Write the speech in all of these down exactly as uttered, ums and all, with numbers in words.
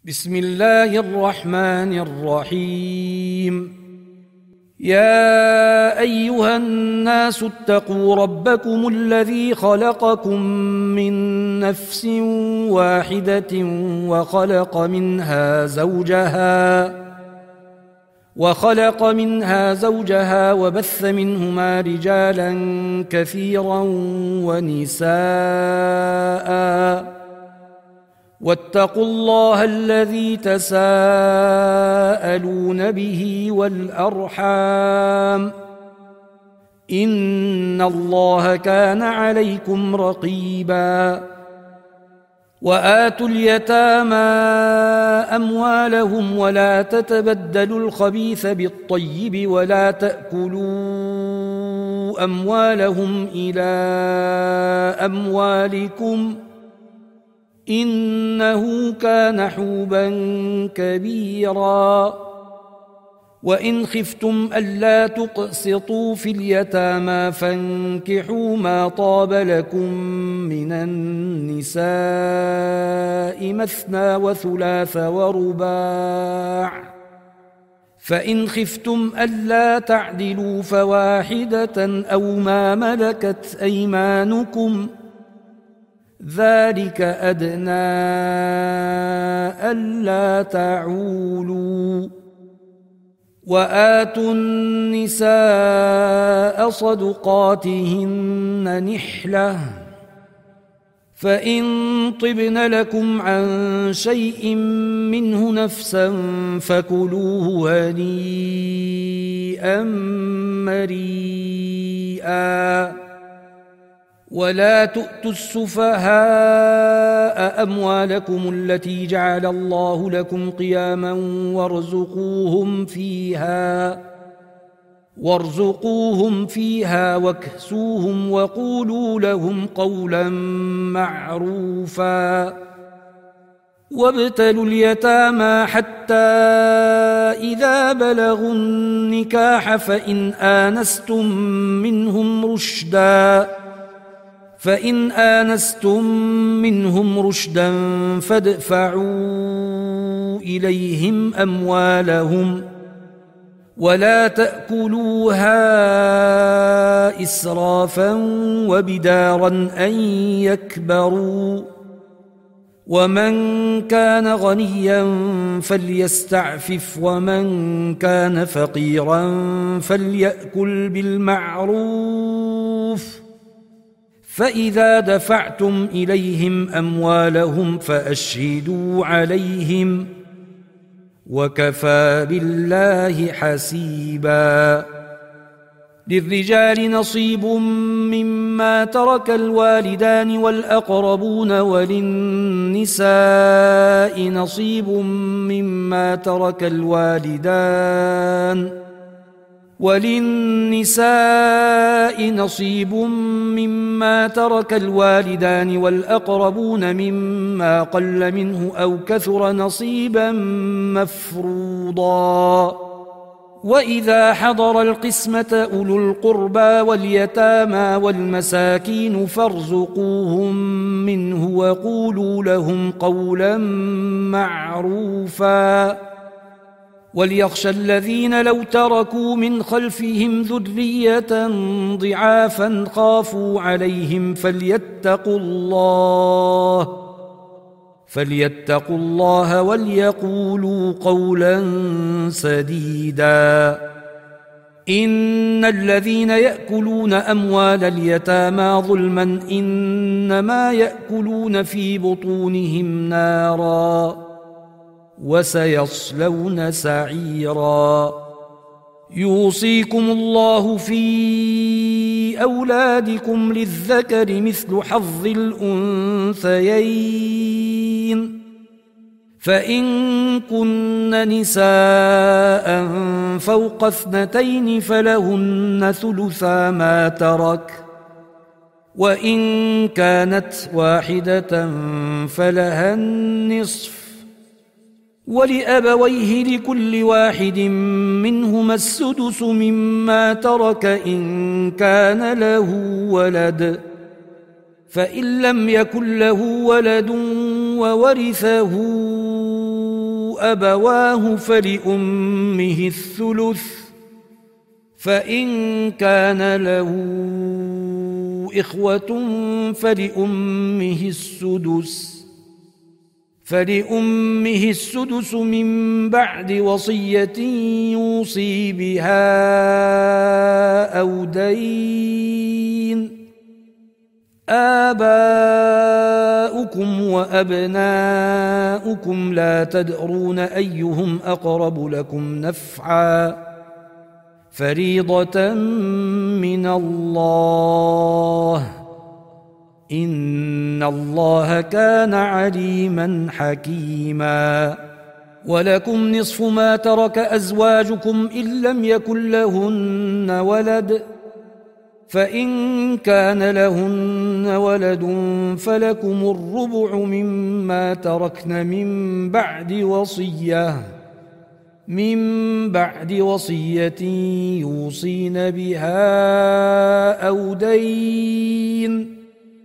بسم الله الرحمن الرحيم. يا أيها الناس اتقوا ربكم الذي خلقكم من نفس واحدة وخلق منها زوجها وخلق منها زوجها وبث منهما رجالا كثيرا ونساء واتقوا الله الذي تساءلون به والأرحام إن الله كان عليكم رقيبا. وآتوا اليتامى أموالهم ولا تتبدلوا الخبيث بالطيب ولا تأكلوا أموالهم إلى أموالكم إنه كان حوبا كبيرا. وإن خفتم ألا تقسطوا في اليتامى فانكحوا ما طاب لكم من النساء مثنى وثلاث ورباع، فإن خفتم ألا تعدلوا فواحدة أو ما ملكت أيمانكم ذلك أدنى ألا تعولوا. وآتوا النساء صدقاتهن نحلة، فإن طبن لكم عن شيء منه نفسا فكلوه هنيئا مريئا. ولا تؤتوا السفهاء أموالكم التي جعل الله لكم قياما وارزقوهم فيها وارزقوهم فيها واكسوهم وقولوا لهم قولا معروفا. وابتلوا اليتامى حتى إذا بلغوا النكاح فإن آنستم منهم رشدا فإن آنستم منهم رشدا فادفعوا إليهم أموالهم ولا تأكلوها إسرافا وبدارا أن يكبروا. ومن كان غنيا فليستعفف ومن كان فقيرا فليأكل بالمعروف. فإذا دفعتم إليهم أموالهم فأشهدوا عليهم وكفى بالله حسيبا. للرجال نصيب مما ترك الوالدان والأقربون وللنساء نصيب مما ترك الوالدان وللنساء نصيب مما ترك الوالدان والأقربون مما قل منه أو كثر نصيبا مفروضا. وإذا حضر القسمة أولو القربى واليتامى والمساكين فارزقوهم منه وقولوا لهم قولا معروفا. وليخشى الذين لو تركوا من خلفهم ذرية ضعافا خافوا عليهم فليتقوا الله فليتقوا الله وليقولوا قولا سديدا. إن الذين يأكلون أموال اليتامى ظلما إنما يأكلون في بطونهم نارا وسيصلون سعيرا. يوصيكم الله في أولادكم للذكر مثل حظ الأنثيين، فإن كن نساء فوق اثنتين فلهن ثلثا ما ترك، وإن كانت واحدة فلها النصف، ولأبويه لكل واحد منهما السدس مما ترك إن كان له ولد، فإن لم يكن له ولد وورثه أبواه فلأمه الثلث فإن كان له إخوة فلأمه السدس فلأمه السدس من بعد وصية يوصي بها أو دين. آباؤكم وأبناؤكم لا تدرون أيهم أقرب لكم نفعا فريضة من الله إن الله كان عليما حكيما. ولكم نصف ما ترك أزواجكم إن لم يكن لهن ولد فإن كان لهن ولد فلكم الربع مما تركن من بعد وصية من بعد وصية يوصين بها أو دين.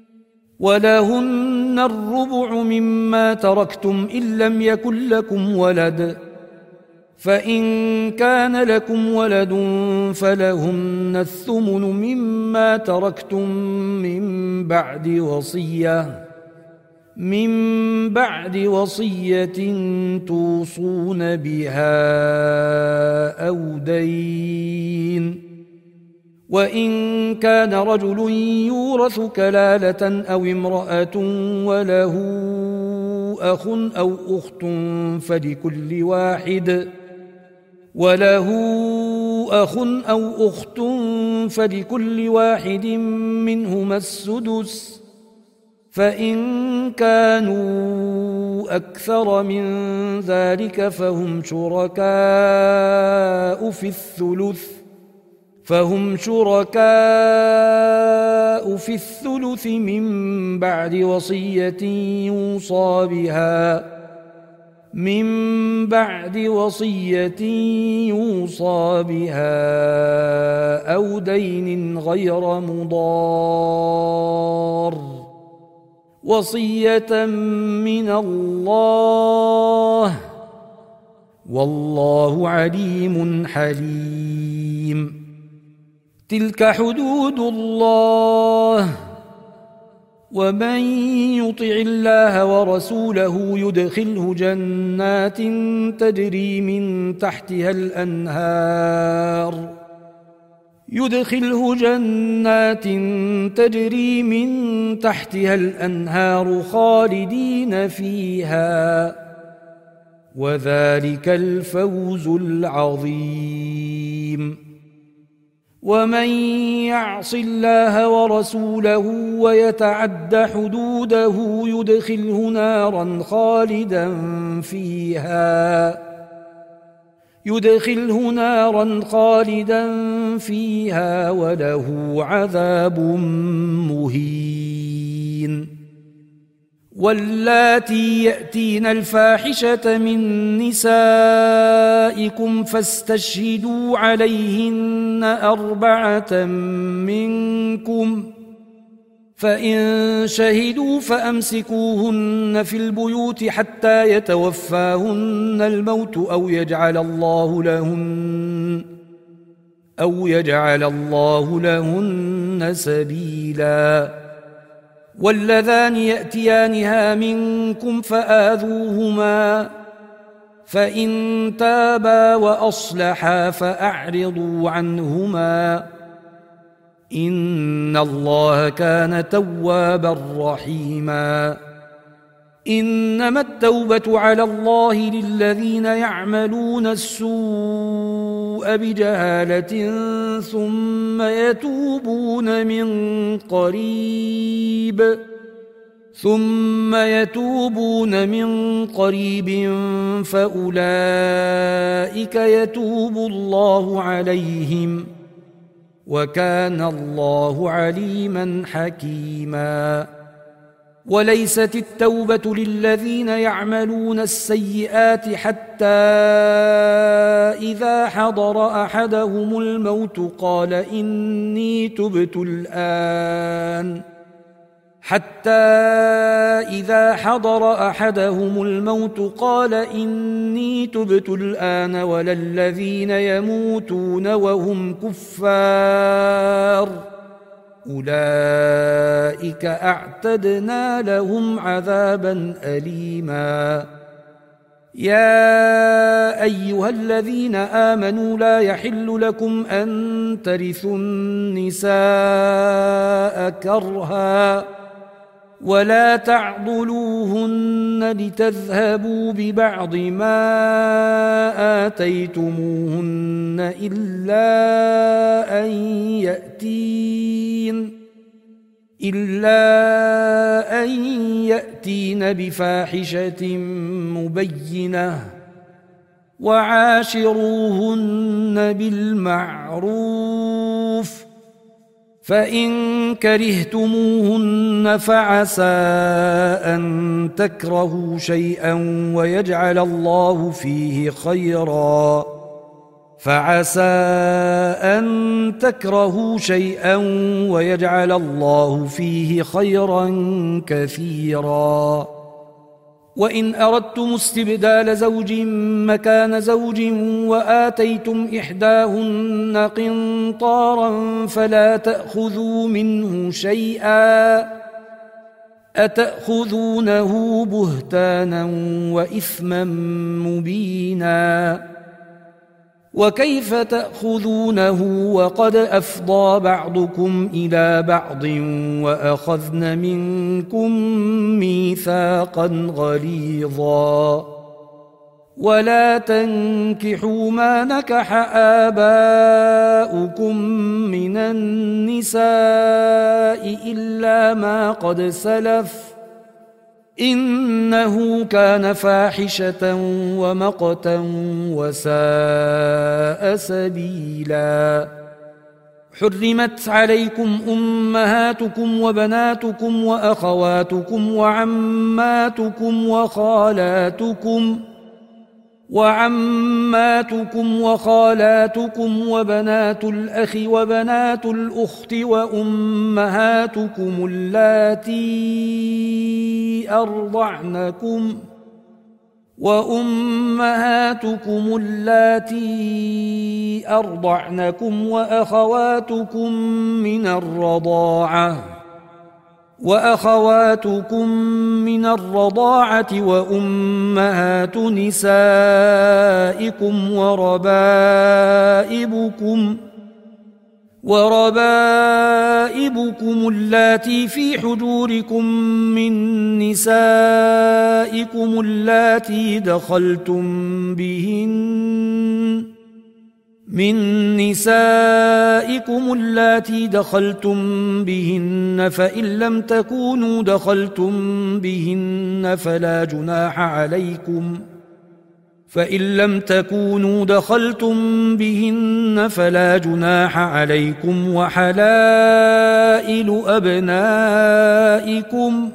ولهن الربع مما تركتم إن لم يكن لكم ولد فإن كان لكم ولد فلهن الثمن مما تركتم من بعد وصية من بعد وصية توصون بها أو دين. وإن كان رجل يورث كلالة أو امرأة وله أخ أو أخت فلكل واحد وله أخ أو أخت فلكل واحد منهما السدس فإن كانوا أكثر من ذلك فهم شركاء في الثلث فهم شركاء في الثلث من بعد وصية يوصى بها من بعد وصية يوصى بها أو دين غير مضار وصية من الله والله عليم حليم. تلك حدود الله ومن يطع الله ورسوله يدخله جنات تجري من تحتها الأنهار يدخله جنات تجري من تحتها الأنهار خالدين فيها وذلك الفوز العظيم. ومن يعص الله ورسوله ويتعد حدوده يدخله نارا خالدا فيها يدخله نارا خالدا فيها وله عذاب مهين. واللاتي يأتين الفاحشة من نسائكم فاستشهدوا عليهن أربعة منكم فإن شهدوا فأمسكوهن في البيوت حتى يتوفاهن الموت أو يجعل الله لهن أو يجعل الله لهن سبيلا. واللذان يأتيانها منكم فآذوهما فإن تابا وأصلحا فأعرضوا عنهما إن الله كان توابا رحيما. إنما التوبة على الله للذين يعملون السوء بجهالة ثم يتوبون من قريب ثم يتوبون من قريب فأولئك يتوب الله عليهم وكان الله عليما حكيما. وليست التوبة للذين يعملون السيئات حتى إذا حضر أحدهم الموت قال إني تبت الآن حتى إذا حضر أحدهم الموت قال إني تبت الآن ولا الذين يموتون وهم كفار أولئك أعتدنا لهم عذابا أليما يا أيها الذين آمنوا لا يحل لكم أن ترثوا النساء كرها ولا تعضلوهن لتذهبوا ببعض ما آتيتموهن إلا أن يأتين إلا أن يأتين بفاحشة مبينة وعاشروهن بالمعروف فإن كرهتموهن فعسى أن تكرهوا شيئا ويجعل الله فيه خيرا فعسى أن تكرهوا شيئا ويجعل الله فيه خيرا كثيرا وإن أردتم استبدال زوج مكان زوج وآتيتم إحداهن قنطارا فلا تأخذوا منه شيئا أتأخذونه بهتانا وإثما مبينا وكيف تأخذونه وقد أفضى بعضكم إلى بعض وأخذن منكم ميثاقا غليظا ولا تنكحوا ما نكح آباؤكم من النساء إلا ما قد سلف إنه كان فاحشة ومقتا وساء سبيلا حرمت عليكم أمهاتكم وبناتكم وأخواتكم وعماتكم وخالاتكم وعماتكم وخالاتكم وبنات الأخ وبنات الأخت وأمهاتكم اللاتي أرضعنكم وأمهاتكم اللاتي أرضعنكم وأخواتكم من الرضاعة وأخواتكم من الرضاعة وأمهات نسائكم وربائبكم وربائبكم اللاتي في حجوركم من نسائكم اللاتي دخلتم بهن من نسائكم اللاتي دخلتم بهن فإن لم تكونوا دخلتم بهن فلا جناح عليكم فإن لم تكونوا دخلتم بهن فلا جناح عليكم وحلائل أبنائكم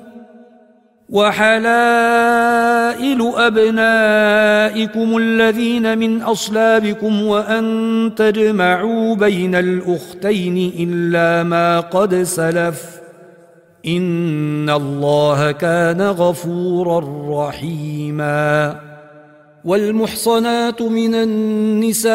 وحلائل أبنائكم الذين من أصلابكم وأن تجمعوا بين الأختين إلا ما قد سلف إن الله كان غفورا رحيما والمحصنات من النساء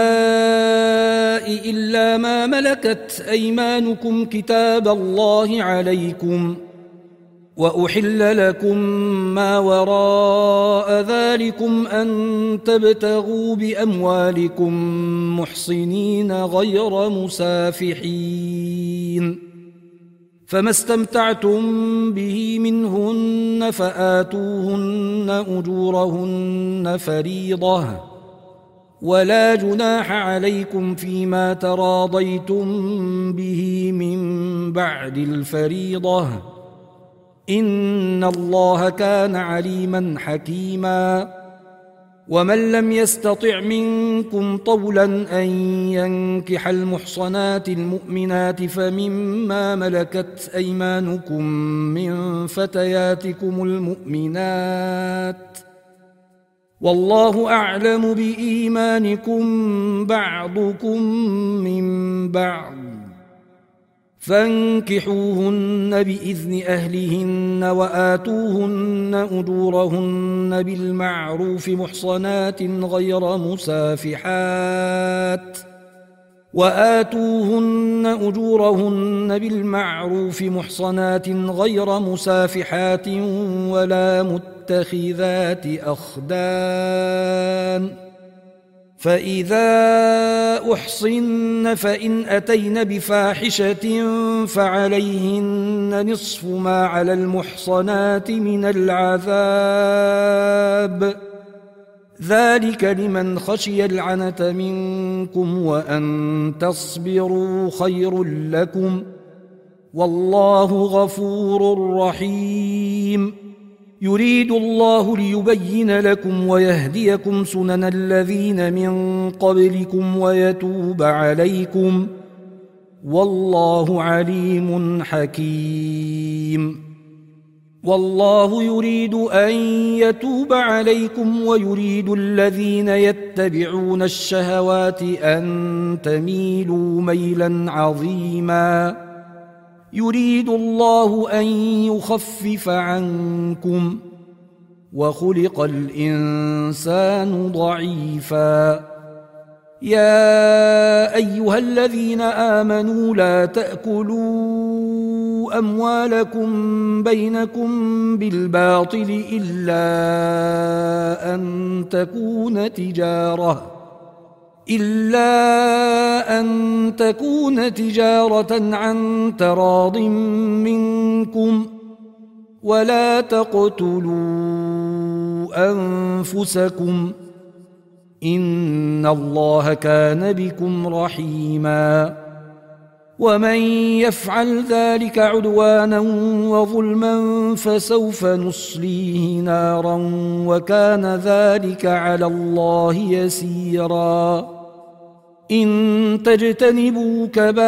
إلا ما ملكت أيمانكم كتاب الله عليكم وأحل لكم ما وراء ذلكم أن تبتغوا بأموالكم محصنين غير مسافحين فما استمتعتم به منهن فآتوهن أجورهن فريضة ولا جناح عليكم فيما تراضيتم به من بعد الفريضة إن الله كان عليما حكيما ومن لم يستطع منكم طولا أن ينكح المحصنات المؤمنات فمما ملكت أيمانكم من فتياتكم المؤمنات والله أعلم بإيمانكم بعضكم من بعض فانكحوهن بإذن أهلهن وآتوهن أجورهن بالمعروف محصنات غير مسافحات وآتوهن أجورهن بالمعروف محصنات غير مسافحات ولا متخذات أخدان فإذا أحصن فإن أتين بفاحشة فعليهن نصف ما على المحصنات من العذاب ذلك لمن خشي العنة منكم وأن تصبروا خير لكم والله غفور رحيم يريد الله ليبين لكم ويهديكم سنن الذين من قبلكم ويتوب عليكم والله عليم حكيم والله يريد أن يتوب عليكم ويريد الذين يتبعون الشهوات أن تميلوا ميلا عظيما يريد الله أن يخفف عنكم وخلق الإنسان ضعيفا يا أيها الذين آمنوا لا تأكلوا أموالكم بينكم بالباطل إلا أن تكون تجارة إلا أن تكون تجارة عن تراض منكم ولا تقتلوا أنفسكم إن الله كان بكم رحيما ومن يفعل ذلك عدوانا وظلما فسوف نصليه نارا وكان ذلك على الله يسيرا إن تجتنبوا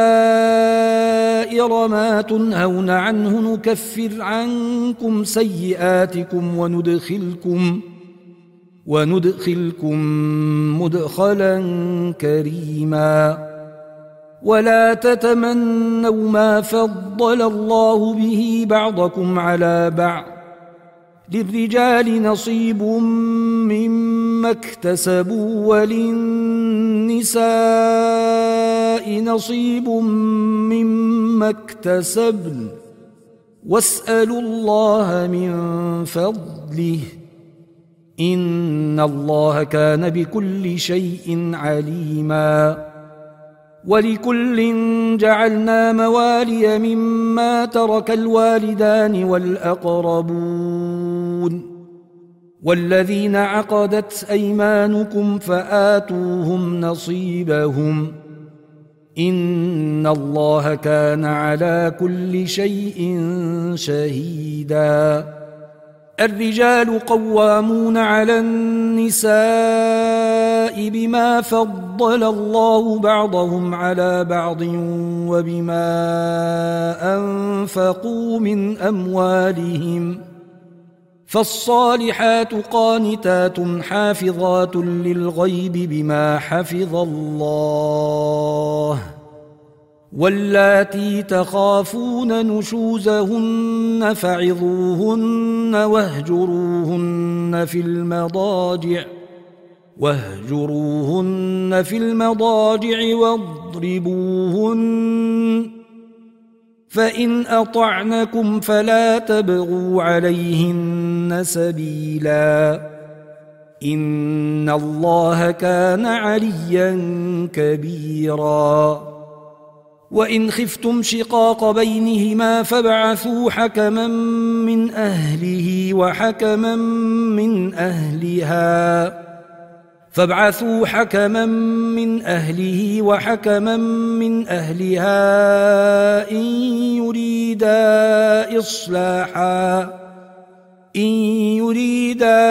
كبائر ما تنهون عنه نكفر عنكم سيئاتكم وندخلكم وندخلكم مدخلا كريما ولا تتمنوا ما فضل الله به بعضكم على بعض للرجال نصيب مما اكتسبوا وللنساء نصيب مما اكتسبن واسألوا الله من فضله إن الله كان بكل شيء عليما ولكل جعلنا موالي مما ترك الوالدان والأقربون والذين عقدت أيمانكم فآتوهم نصيبهم إن الله كان على كل شيء شهيدا الرجال قوامون على النساء بما فضل الله بعضهم على بعض وبما أنفقوا من أموالهم فالصالحات قانتات حافظات للغيب بما حفظ الله واللاتي تخافون نشوزهن فعظوهن واهجروهن في المضاجع واهجروهن في المضاجع واضربوهن فإن أطعنكم فلا تبغوا عليهن سبيلا إن الله كان عليا كبيرا وإن خفتم شقاق بينهما فابعثوا حكما من أهله وحكما من أهلها فابعثوا حكما من أهله وحكما من أهلها إن يريدا إصلاحا إن يريدا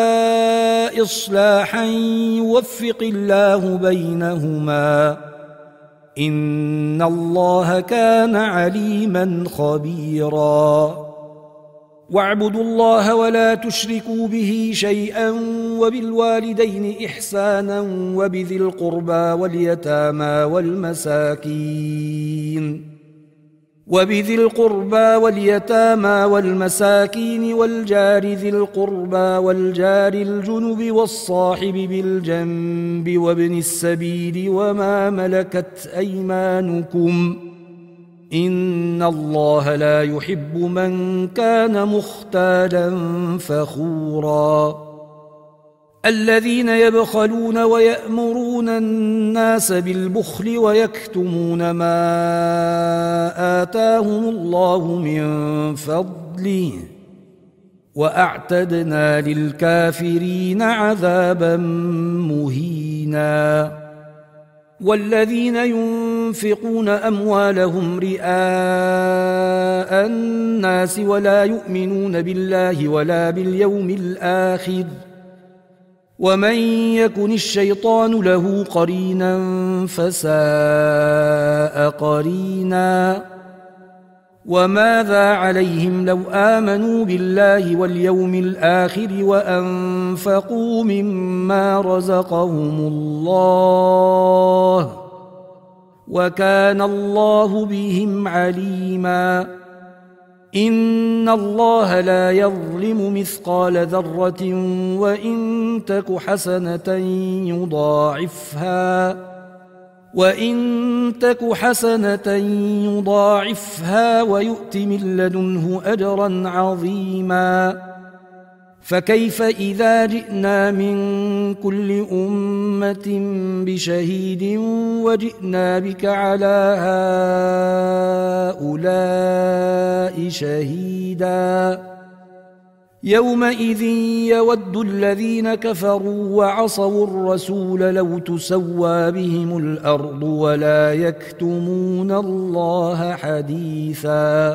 إصلاحا يوفق الله بينهما إن الله كان عليما خبيرا واعبدوا الله ولا تشركوا به شيئا وبالوالدين إحسانا وبذي القربى واليتامى والمساكين وبذي القربى واليتامى والمساكين والجار ذي القربى والجار الجنب والصاحب بالجنب وابن السبيل وما ملكت أيمانكم إن الله لا يحب من كان مختالا فخورا الذين يبخلون ويأمرون الناس بالبخل ويكتمون ما آتاهم الله من فضله وأعتدنا للكافرين عذابا مهينا والذين ينفقون أموالهم رئاء الناس ولا يؤمنون بالله ولا باليوم الآخر ومن يكن الشيطان له قرينا فساء قرينا وماذا عليهم لو آمنوا بالله واليوم الآخر وأنفقوا مما رزقهم الله وكان الله بهم عليما إن الله لا يظلم مثقال ذرة وإن تك حسنة يضاعفها وإن تك حسنة يضاعفها ويؤت من لدنه أجرا عظيما فكيف إذا جئنا من كل أمة بشهيد وجئنا بك على هؤلاء شهيدا يومئذ يود الذين كفروا وعصوا الرسول لو تسوى بهم الأرض ولا يكتمون الله حديثا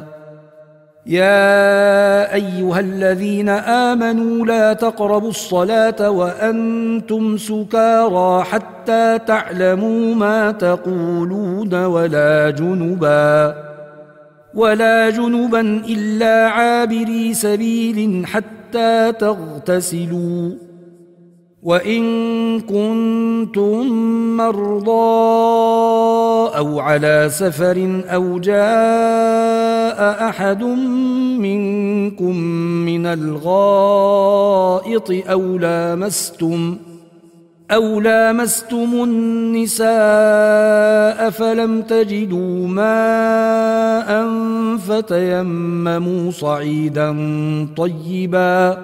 يا أيها الذين آمنوا لا تقربوا الصلاة وأنتم سكارى حتى تعلموا ما تقولون ولا جنبا ولا جنبا إلا عابري سبيل حتى تغتسلوا وإن كنتم مرضى أو على سفر أو جاء أحد منكم من الغائط أو لامستم أو لامستم النساء فلم تجدوا ماء فتيمموا صعيدا طيبا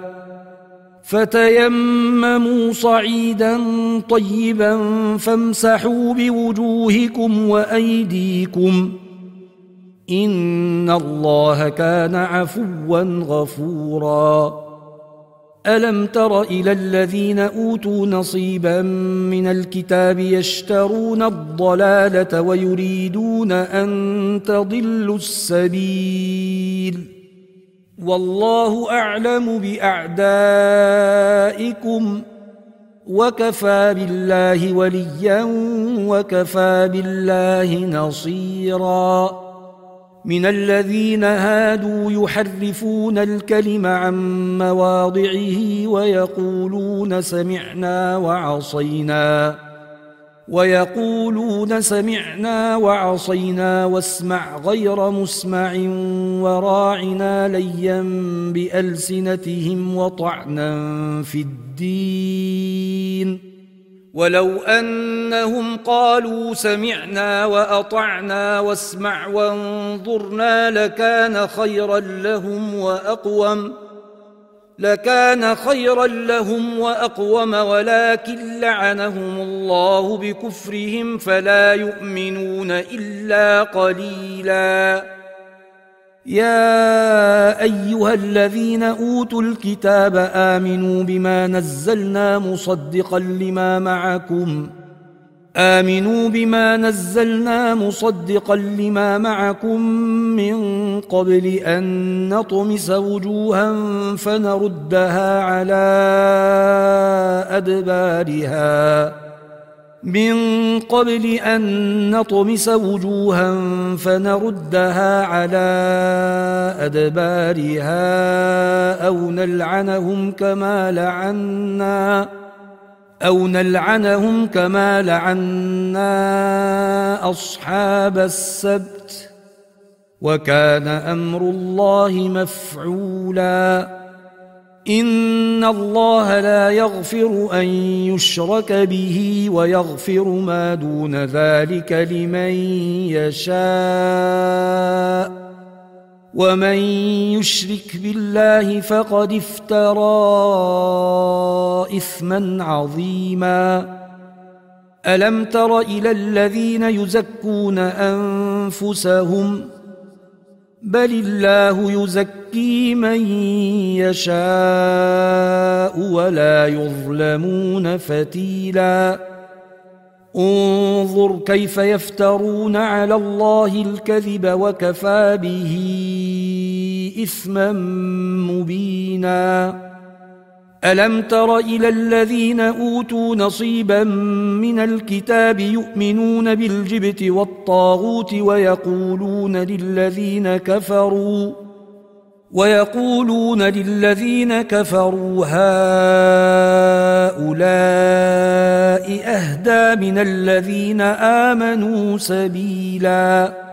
فتيمموا صعيدا طيبا فامسحوا بوجوهكم وأيديكم إن الله كان عفوا غفورا ألم تر إلى الذين أوتوا نصيبا من الكتاب يشترون الضلالة ويريدون أن تضلوا السبيل والله أعلم بأعدائكم وكفى بالله وليا وكفى بالله نصيرا من الذين هادوا يحرفون الكلم عن مواضعه ويقولون سمعنا وعصينا ويقولون سمعنا وعصينا واسمع غير مسمع وراعنا ليا بألسنتهم وطعنا في الدين ولو أنهم قالوا سمعنا وأطعنا واسمع وانظرنا لكان خيرا لهم وأقوم لكان خيرا لهم وأقوم ولكن لعنهم الله بكفرهم فلا يؤمنون إلا قليلا يا أيها الذين أوتوا الكتاب آمنوا بما نزلنا مصدقا لما معكم آمنوا بما نزلنا مصدقا لما معكم من قبل أن نطمس وجوها فنردها على أدبارها من قبل أن نطمس وجوها فنردها على أدبارها أو نلعنهم كما لعنا أو نلعنهم كما لعنا أصحاب السبت وكان أمر الله مفعولا إن الله لا يغفر أن يشرك به ويغفر ما دون ذلك لمن يشاء ومن يشرك بالله فقد افترى إثما عظيما ألم تر إلى الذين يزكون أنفسهم بل الله يزكي من يشاء ولا يظلمون فتيلا انظر كيف يفترون على الله الكذب وكفى به إثما مبينا ألم تر إلى الذين أوتوا نصيبا من الكتاب يؤمنون بالجبت والطاغوت ويقولون للذين كفروا ويقولون للذين كفروا هؤلاء أهدى من الذين آمنوا سبيلا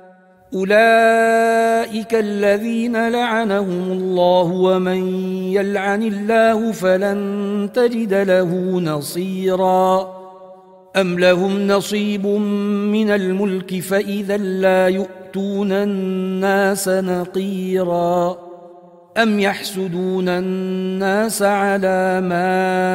أولئك الذين لعنهم الله ومن يلعن الله فلن تجد له نصيرا أم لهم نصيب من الملك فإذا لا يؤتون الناس نقيرا أم يحسدون الناس على ما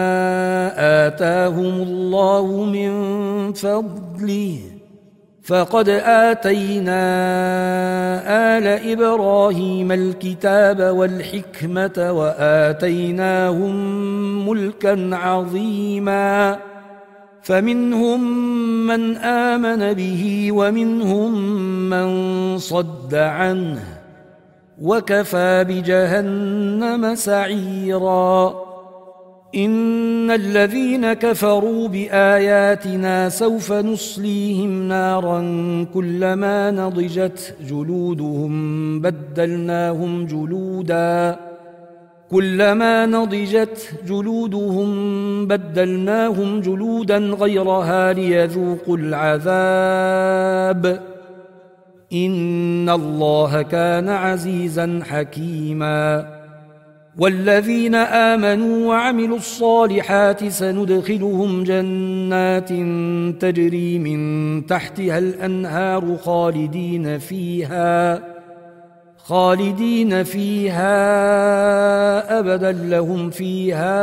آتاهم الله من فضله فقد آتينا آل إبراهيم الكتاب والحكمة وآتيناهم ملكا عظيما فمنهم من آمن به ومنهم من صد عنه وكفى بجهنم سعيرا إن الذين كفروا بآياتنا سوف نصليهم نارا كلما نضجت جلودهم بدلناهم جلودا كلما نضجت جلودهم بدلناهم جلودا غيرها ليذوقوا العذاب إن الله كان عزيزا حكيما والذين آمنوا وعملوا الصالحات سندخلهم جنات تجري من تحتها الأنهار خالدين فيها خالدين فيها أبدا لهم فيها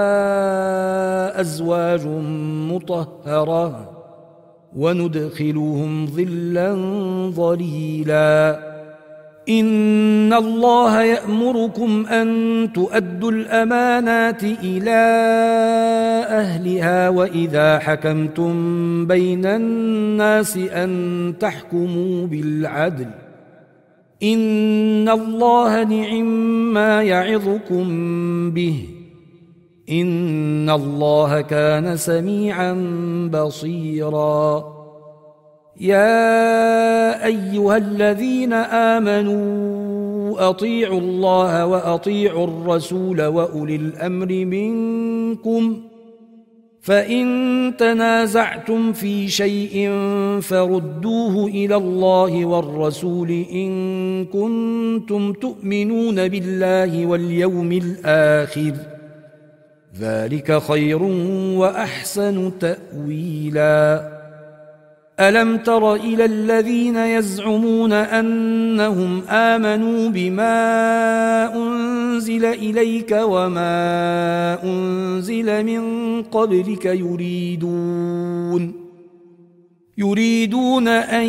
أزواج مطهرة وندخلهم ظلا ظليلا إن الله يأمركم أن تؤدوا الأمانات إلى أهلها وإذا حكمتم بين الناس أن تحكموا بالعدل إن الله نعم ما يعظكم به إن الله كان سميعا بصيرا يا أيها الذين آمنوا أطيعوا الله وأطيعوا الرسول وأولي الأمر منكم فإن تنازعتم في شيء فردوه إلى الله والرسول إن كنتم تؤمنون بالله واليوم الآخر ذلك خير وأحسن تأويلا ألم تر إلى الذين يزعمون أنهم آمنوا بما أنزل إليك وما أنزل من قبلك يريدون يريدون أن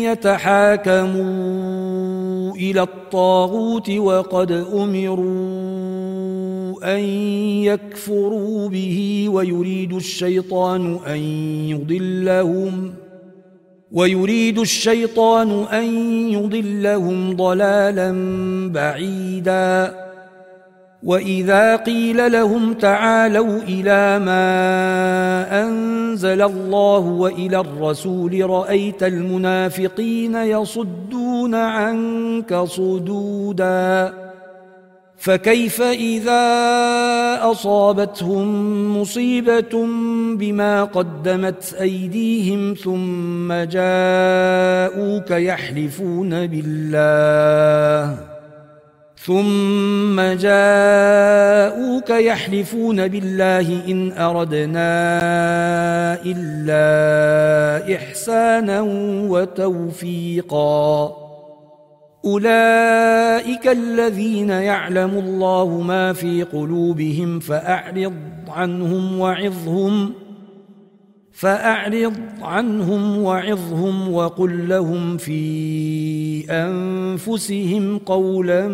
يتحاكموا إلى الطاغوت وقد أمروا أن يكفروا به ويريد الشيطان أن يضلهم ويريد الشيطان أن يضلهم ضلالا بعيدا وإذا قيل لهم تعالوا إلى ما أنزل الله وإلى الرسول رأيت المنافقين يصدون عنك صدودا فكيف إذا أصابتهم مصيبة بما قدمت أيديهم ثم جاءوك يحلفون بالله ثم جاءوك يحلفون بالله إن أردنا إلا إحسانا وتوفيقا أولئك الذين يعلم الله ما في قلوبهم فأعرض عنهم وعظهم فأعرض عنهم وعظهم وقل لهم في أنفسهم قولا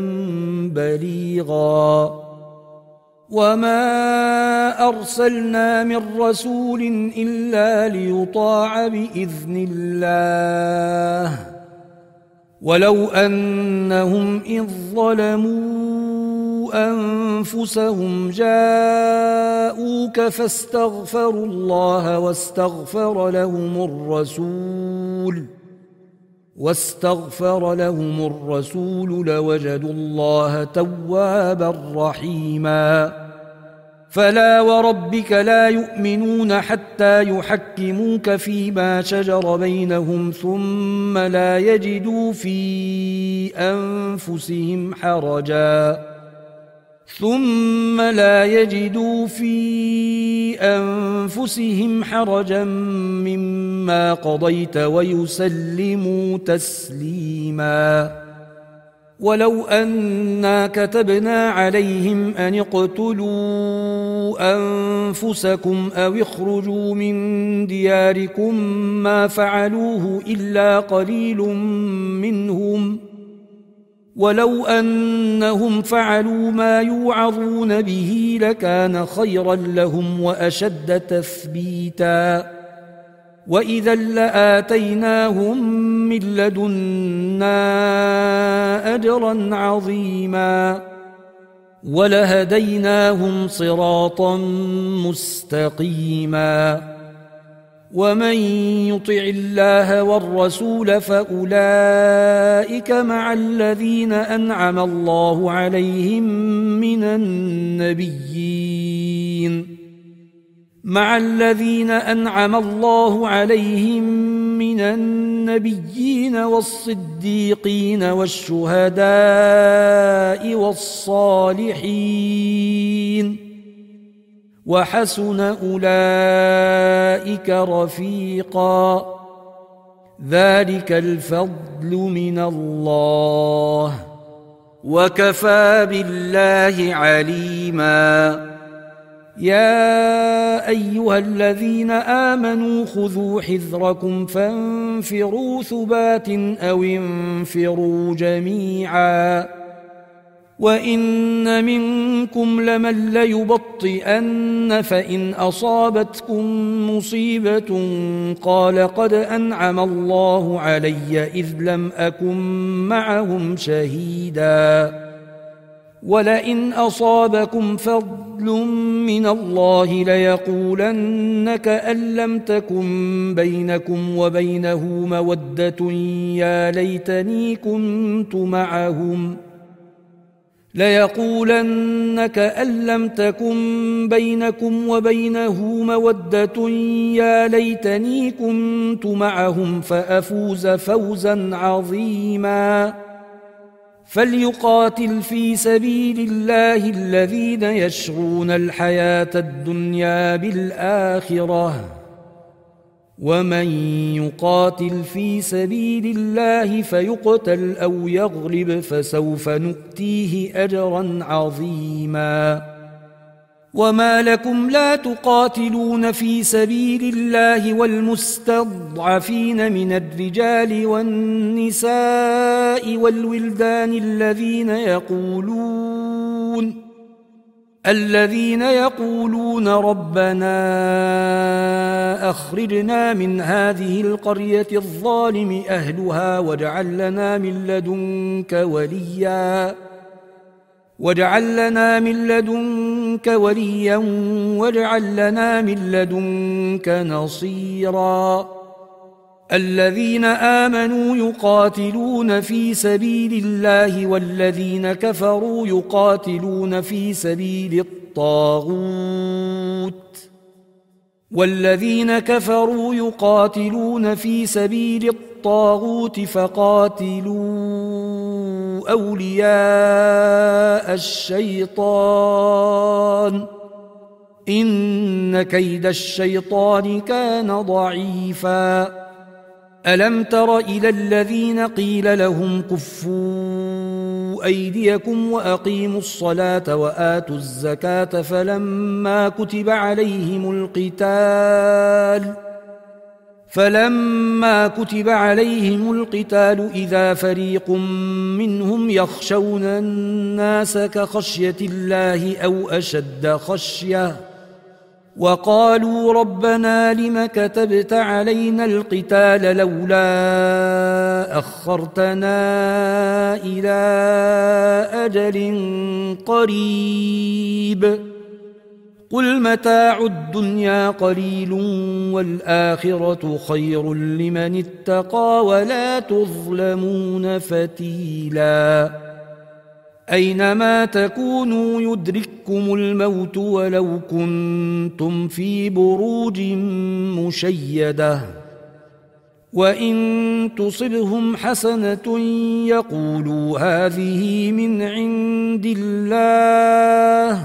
بليغا وما أرسلنا من رسول إلا ليطاع بإذن الله ولو أنهم إذ ظلموا أنفسهم جاءوك فاستغفروا الله واستغفر لهم الرسول واستغفر لهم الرسول لوجدوا الله توابا رحيما فلا وربك لا يؤمنون حتى يحكموك فيما شجر بينهم ثم لا يجدوا في أنفسهم حرجا ثم لا يجدوا في أنفسهم حرجا مما قضيت ويسلموا تسليما ولو أنا كتبنا عليهم أن اقتلوا أنفسكم أو اخرجوا من دياركم ما فعلوه إلا قليل منهم ولو أنهم فعلوا ما يوعظون به لكان خيرا لهم وأشد تثبيتا وإذا لآتيناهم من لدنا أجرا عظيما ولهديناهم صراطا مستقيما ومن يطع الله والرسول فأولئك مع الذين أنعم الله عليهم من النبيين مع الذين أنعم الله عليهم من النبيين والصديقين والشهداء والصالحين وحسن أولئك رفيقا ذلك الفضل من الله وكفى بالله عليما يا أيها الذين آمنوا خذوا حذركم فانفروا ثبات أو انفروا جميعا وإن منكم لمن ليبطئن فإن أصابتكم مصيبة قال قد أنعم الله علي إذ لم أكن معهم شهيدا ولئن أصابكم فضل من الله ليقولن كأن لم تكن بينكم وبينه مودة يا ليتني كنت معهم ليقولن كأن لم تكن بينكم وبينه مودة يا ليتني كنت معهم فأفوز فوزا عظيما فليقاتل في سبيل الله الذين يشرون الحياة الدنيا بالآخرة ومن يقاتل في سبيل الله فيقتل أو يغلب فسوف نؤتيه أجرا عظيما وما لكم لا تقاتلون في سبيل الله والمستضعفين من الرجال والنساء والولدان الذين يقولون الذين يقولون ربنا أخرجنا من هذه القرية الظالم أهلها واجعل لنا من لدنك وليا واجعل لنا من لدنك وليا واجعل لنا من لدنك نصيرا الذين آمنوا يقاتلون في سبيل الله والذين كفروا يقاتلون في سبيل الطاغوت والذين كفروا يقاتلون في سبيل الطاغوت فقاتلوا أولياء الشيطان إن كيد الشيطان كان ضعيفا ألم تر إلى الذين قيل لهم كفوا أيديكم وأقيموا الصلاة وآتوا الزكاة فلما كتب عليهم القتال فلما كتب عليهم القتال إذا فريق منهم يخشون الناس كخشية الله أو أشد خشية وقالوا ربنا لم كتبت علينا القتال لولا أخرتنا إلى أجل قريب قل متاع الدنيا قليل والآخرة خير لمن اتقى ولا تظلمون فتيلا أينما تكونوا يدرككم الموت ولو كنتم في بروج مشيدة وإن تصبهم حسنة يقولوا هذه من عند الله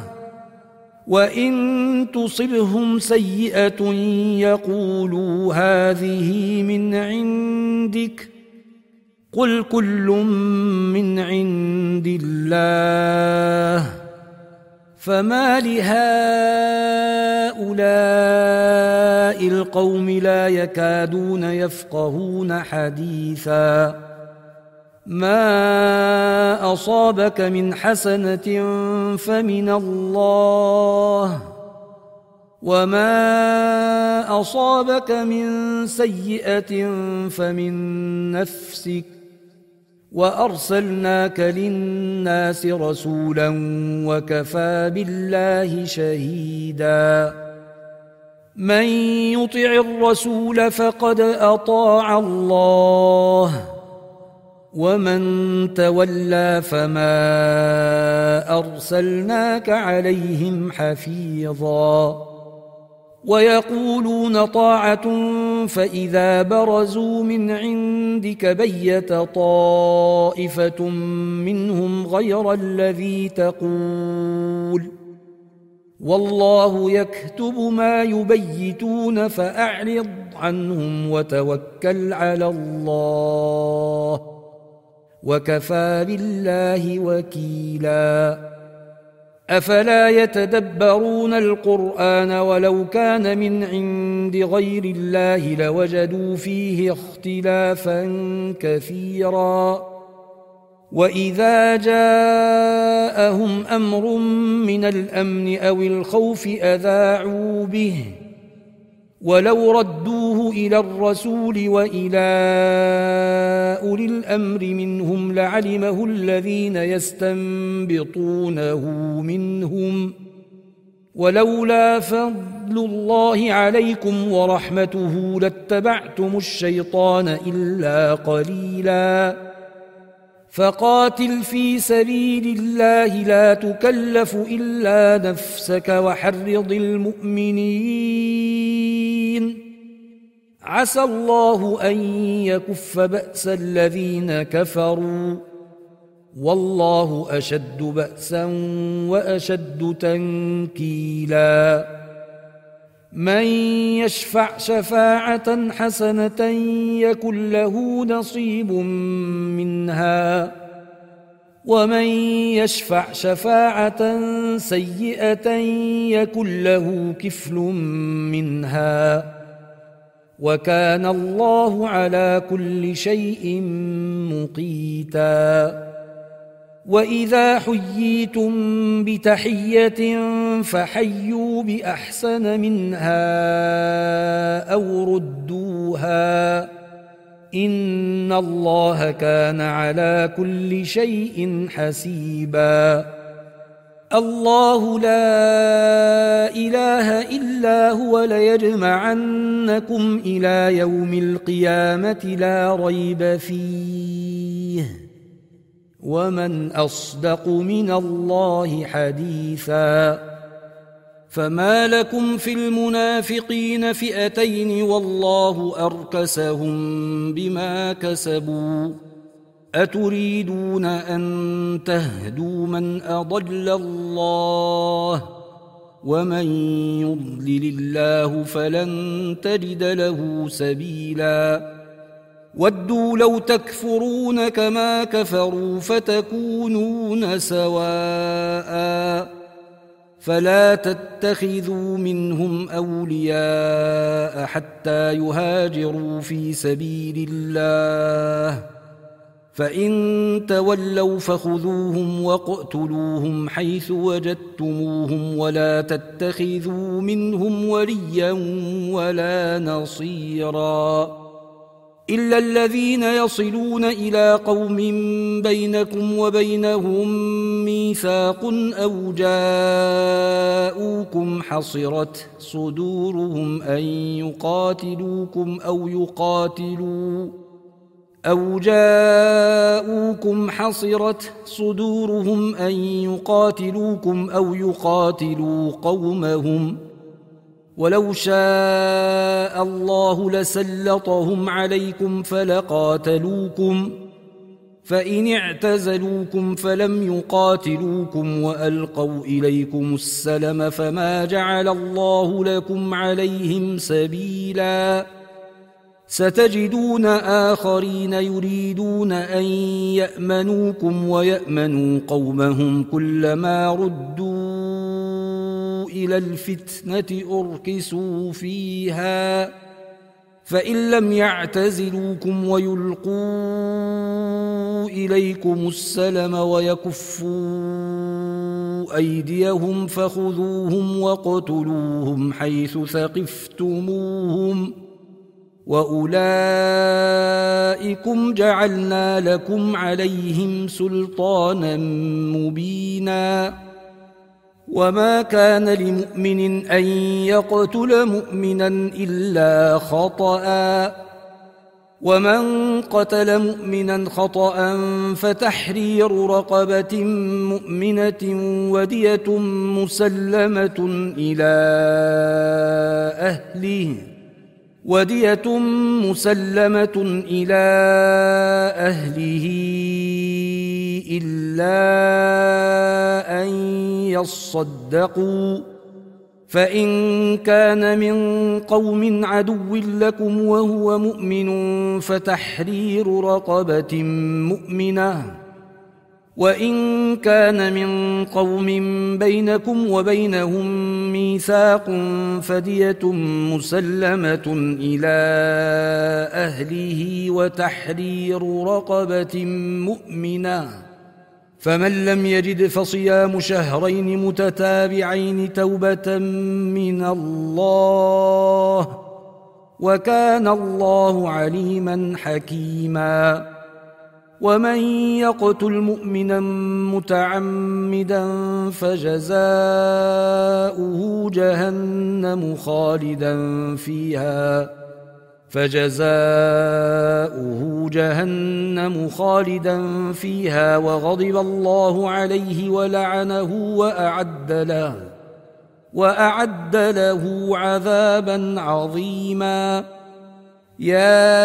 وإن تصبهم سيئة يقولوا هذه من عندك قل كل من عند الله فما لهؤلاء القوم لا يكادون يفقهون حديثا ما أصابك من حسنة فمن الله وما أصابك من سيئة فمن نفسك وأرسلناك للناس رسولا وكفى بالله شهيدا من يطع الرسول فقد أطاع الله ومن تولى فما أرسلناك عليهم حفيظا ويقولون طاعة فإذا برزوا من عندك بيت طائفة منهم غير الذي تقول والله يكتب ما يبيتون فأعرض عنهم وتوكل على الله وكفى بالله وكيلا أفلا يتدبرون القرآن ولو كان من عند غير الله لوجدوا فيه اختلافا كثيرا وإذا جاءهم أمر من الأمن أو الخوف أذاعوا به ولو ردوه إلى الرسول وإلى أولي الأمر منهم لعلمه الذين يستنبطونه منهم ولولا فضل الله عليكم ورحمته لاتبعتم الشيطان إلا قليلا فقاتل في سبيل الله لا تكلف إلا نفسك وحرض المؤمنين عسى الله أن يكف بأس الذين كفروا والله أشد بأسا وأشد تنكيلا من يشفع شفاعة حسنة يكن له نصيب منها ومن يشفع شفاعة سيئة يكن له كفل منها وكان الله على كل شيء مقيتا وإذا حييتم بتحية فحيوا بأحسن منها أو ردوها إن الله كان على كل شيء حسيبا الله لا إله إلا هو ليجمعنكم إلى يوم القيامة لا ريب فيه ومن أصدق من الله حديثا فما لكم في المنافقين فئتين والله أركسهم بما كسبوا أتريدون أن تهدوا من أضل الله ومن يضلل الله فلن تجد له سبيلا ودوا لو تكفرون كما كفروا فتكونون سواء فلا تتخذوا منهم أولياء حتى يهاجروا في سبيل الله فإن تولوا فخذوهم واقتلوهم حيث وجدتموهم ولا تتخذوا منهم وليا ولا نصيرا إلا الذين يصلون إلى قوم بينكم وبينهم ميثاق أو جاءوكم حصرت صدورهم أن يقاتلوكم أو يقاتلوا أو جاءوكم حصرت صدورهم أن يقاتلوكم أو يقاتلوا قومهم ولو شاء الله لسلطهم عليكم فلقاتلوكم فإن اعتزلوكم فلم يقاتلوكم وألقوا إليكم السلم فما جعل الله لكم عليهم سبيلا ستجدون آخرين يريدون أن يأمنوكم ويأمنوا قومهم كلما ردوا إلى الفتنة أركسوا فيها فإن لم يعتزلوكم ويلقوا إليكم السلم ويكفوا أيديهم فخذوهم واقتلوهم حيث ثقفتموهم وأولئكم جعلنا لكم عليهم سلطانا مبينا وما كان لمؤمن أن يقتل مؤمنا إلا خطأ ومن قتل مؤمنا خطأ فتحرير رقبة مؤمنة ودية مسلمة إلى أهله ودية مسلمة إلى أهله إلا أن يصدقوا فإن كان من قوم عدو لكم وهو مؤمن فتحرير رقبة مؤمنة وإن كان من قوم بينكم وبينهم ميثاق فدية مسلمة إلى أهله وتحرير رقبة مؤمنة فمن لم يجد فصيام شهرين متتابعين توبة من الله وكان الله عليما حكيما ومن يقتل مؤمنا متعمدا فجزاؤه جهنم خالدا فيها فجزاؤه جهنم خالدا فيها وغضب الله عليه ولعنه وأعد له وأعد له عذابا عظيما يا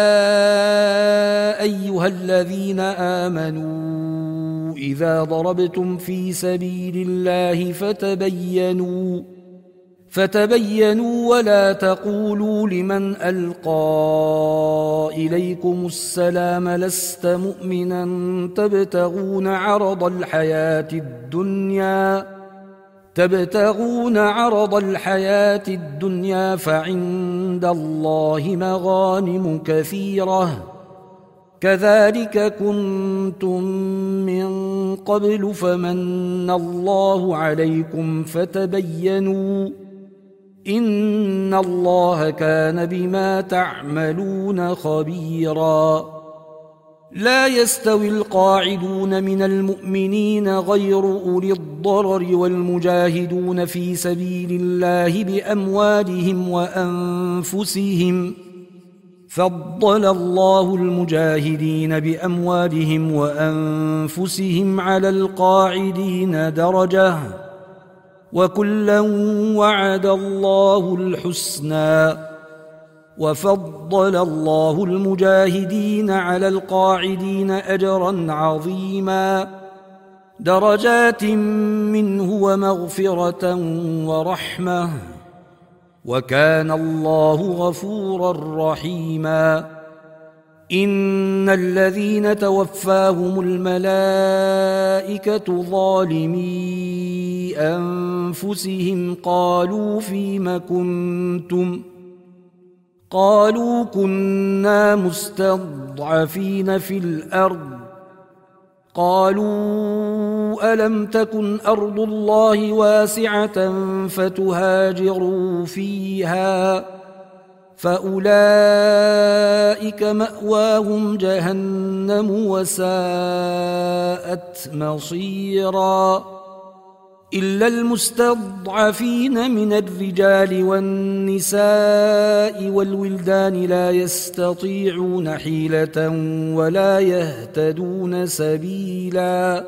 أيها الذين آمنوا إذا ضربتم في سبيل الله فتبينوا فتبينوا ولا تقولوا لمن ألقى إليكم السلام لست مؤمنا تبتغون عرض الحياة الدنيا تبتغون عرض الحياة الدنيا فعند الله مغانم كثيرة كذلك كنتم من قبل فمن الله عليكم فتبينوا إن الله كان بما تعملون خبيرا لا يستوي القاعدون من المؤمنين غير أولي الضرر والمجاهدون في سبيل الله بأموالهم وأنفسهم فضل الله المجاهدين بأموالهم وأنفسهم على القاعدين درجة وكلا وعد الله الحسنى وفضل الله المجاهدين على القاعدين أجرا عظيما درجات منه ومغفرة ورحمة وكان الله غفورا رحيما إن الذين توفاهم الملائكة ظالمي أنفسهم قالوا فيم كنتم قالوا كنا مستضعفين في الأرض قالوا ألم تكن أرض الله واسعة فتهاجروا فيها فأولئك مأواهم جهنم وساءت مصيرا إلا المستضعفين من الرجال والنساء والولدان لا يستطيعون حيلة ولا يهتدون سبيلا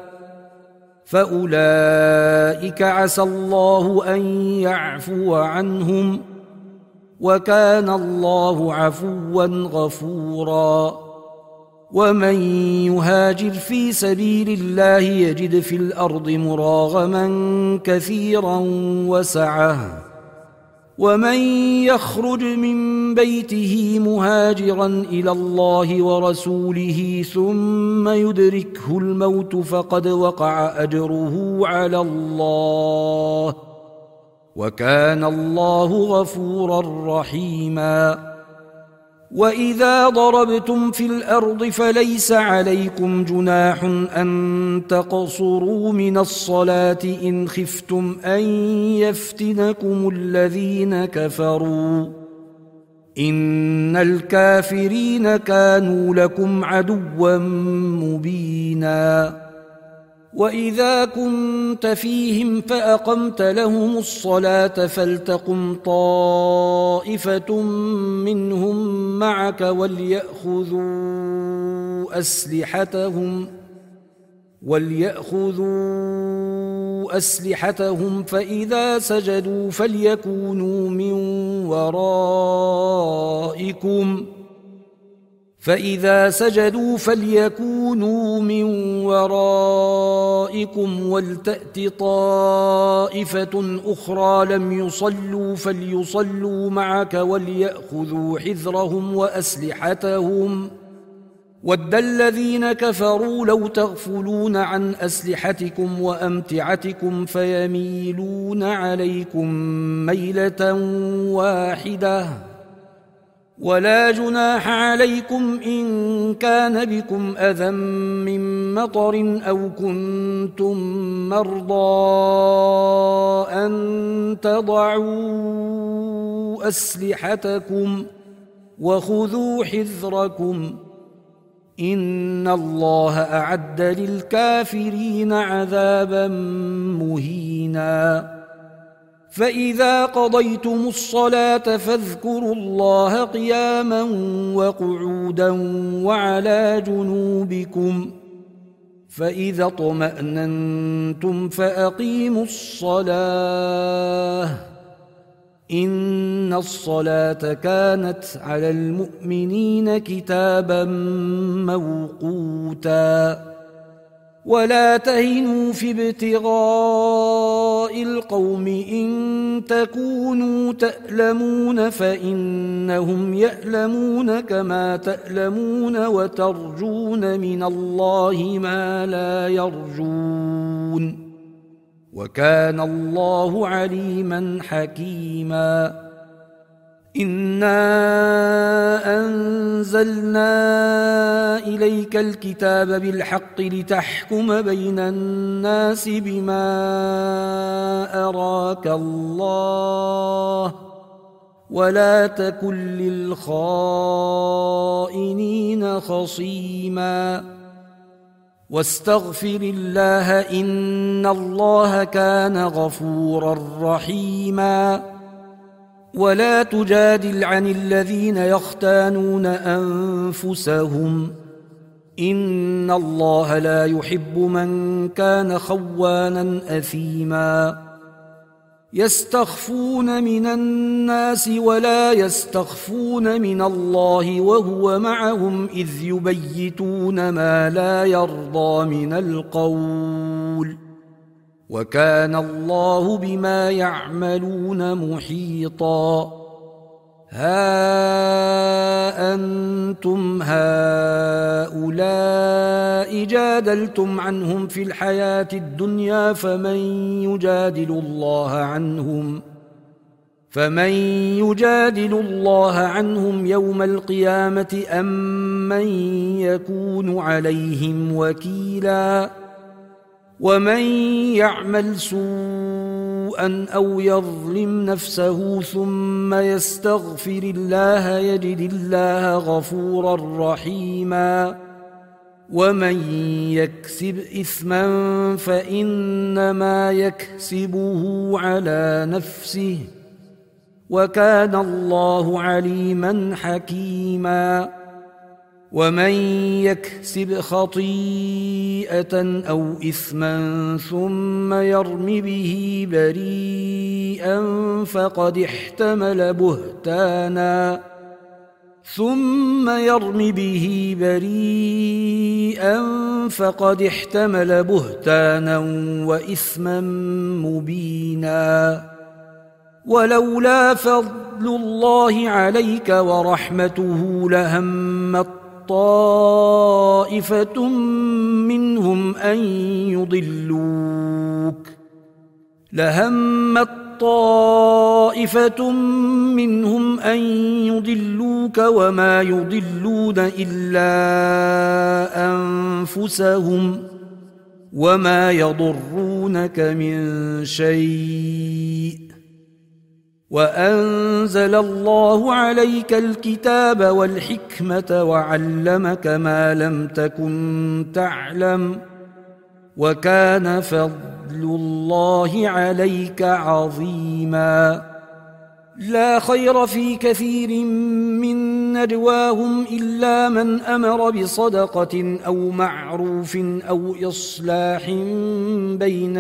فأولئك عسى الله أن يعفو عنهم وكان الله عفوا غفورا ومن يهاجر في سبيل الله يجد في الأرض مراغما كثيرا وسعة ومن يخرج من بيته مهاجرا إلى الله ورسوله ثم يدركه الموت فقد وقع أجره على الله وكان الله غفورا رحيما وإذا ضربتم في الأرض فليس عليكم جناح أن تقصروا من الصلاة إن خفتم أن يفتنكم الذين كفروا إن الكافرين كانوا لكم عدوا مبينا وإذا كنت فيهم فأقمت لهم الصلاة فلتقم طائفة منهم معك وليأخذوا أسلحتهم وليأخذوا أسلحتهم فإذا سجدوا فليكونوا من ورائكم فإذا سجدوا فليكونوا من ورائكم ولتأت طائفة أخرى لم يصلوا فليصلوا معك وليأخذوا حذرهم وأسلحتهم ود الذين كفروا لو تغفلون عن أسلحتكم وأمتعتكم فيميلون عليكم ميلة واحدة ولا جناح عليكم إن كان بكم أذى من مطر أو كنتم مرضى أن تضعوا أسلحتكم وخذوا حذركم إن الله أعد للكافرين عذابا مهينا فإذا قضيتم الصلاة فاذكروا الله قياما وقعودا وعلى جنوبكم فإذا اطمأننتم فأقيموا الصلاة إن الصلاة كانت على المؤمنين كتابا موقوتا ولا تهنوا في ابتغاء القوم إن تكونوا تألمون فإنهم يألمون كما تألمون وترجون من الله ما لا يرجون وكان الله عليما حكيما إنا أنزلنا إليك الكتاب بالحق لتحكم بين الناس بما أراك الله ولا تكن للخائنين خصيما واستغفر الله إن الله كان غفورا رحيما ولا تجادل عن الذين يختانون أنفسهم إن الله لا يحب من كان خوانا أثيما يستخفون من الناس ولا يستخفون من الله وهو معهم إذ يبيتون ما لا يرضى من القول وكان الله بما يعملون محيطا ها أنتم هؤلاء جادلتم عنهم في الحياة الدنيا فمن يجادل الله عنهم فمن يجادل الله عنهم يوم القيامة أم من يكون عليهم وكيلا ومن يعمل سوءا أو يظلم نفسه ثم يستغفر الله يجد الله غفورا رحيما ومن يكسب إثما فإنما يكسبه على نفسه وكان الله عليما حكيما ومن يكسب خطيئة أو إثما ثم يرم به بريئا فقد احتمل بهتانا ثم يرم به بريئا فقد احتمل بهتانا وإثما مبينا ولولا فضل الله عليك ورحمته لهمت طائفة منهم أن يضلوك لهمت طائفة منهم أن يضلوك وما يضلون إلا أنفسهم وما يضرونك من شيء وأنزل الله عليك الكتاب والحكمة وعلمك ما لم تكن تعلم وكان فضل الله عليك عظيما لا خير في كثير من نجواهم إلا من أمر بصدقة أو معروف أو إصلاح بين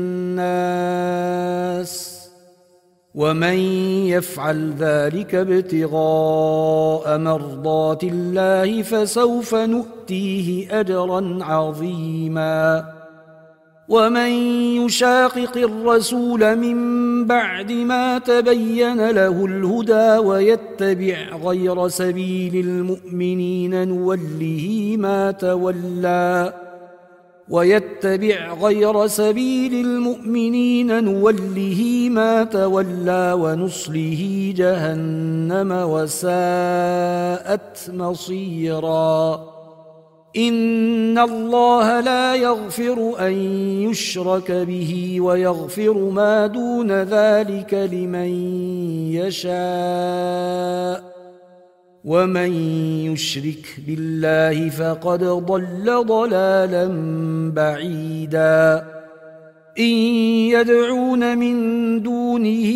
الناس ومن يفعل ذلك ابتغاء مرضات الله فسوف نؤتيه أجرا عظيما ومن يشاقق الرسول من بعد ما تبين له الهدى ويتبع غير سبيل المؤمنين نوله ما تولى ويتبع غير سبيل المؤمنين نوله ما تولى ونصله جهنم وساءت مصيرا إن الله لا يغفر أن يشرك به ويغفر ما دون ذلك لمن يشاء ومن يشرك بالله فقد ضل ضلالا بعيدا إن يدعون من دونه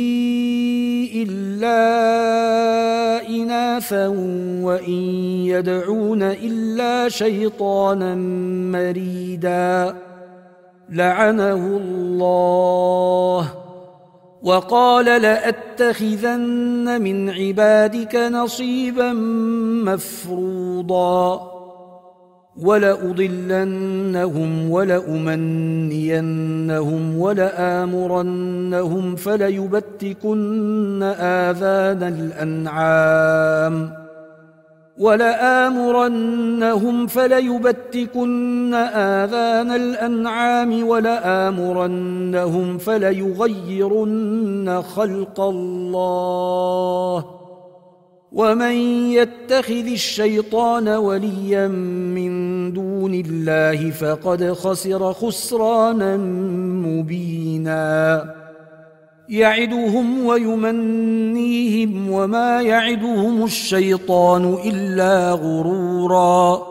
إلا إناثا وإن يدعون إلا شيطانا مريدا لعنه الله وقال لأتخذن من عبادك نصيبا مفروضا ولأضلنهم ولأمنينهم ولآمرنهم فليبتكن آذان الأنعام ولآمرنهم فليبتكن آذان الأنعام ولآمرنهم فليغيرن خلق الله ومن يتخذ الشيطان وليا من دون الله فقد خسر خسرانا مبينا يعدهم ويمنيهم وما يعدهم الشيطان إلا غرورا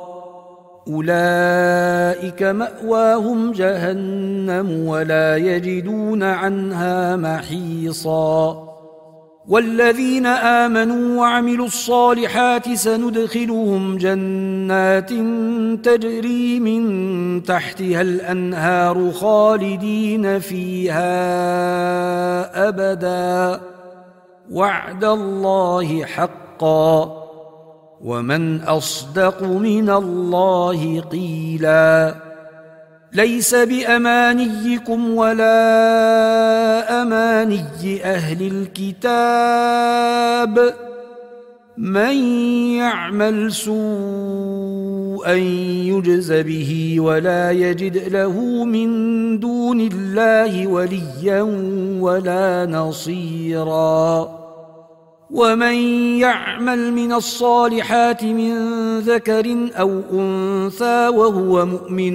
أولئك مأواهم جهنم ولا يجدون عنها محيصا والذين آمنوا وعملوا الصالحات سندخلهم جنات تجري من تحتها الأنهار خالدين فيها أبدا وعد الله حقا ومن أصدق من الله قيلا ليس بأمانيكم ولا أماني أهل الكتاب من يعمل سوءا يجز به ولا يجد له من دون الله وليا ولا نصيرا ومن يعمل من الصالحات من ذكر أو أنثى وهو مؤمن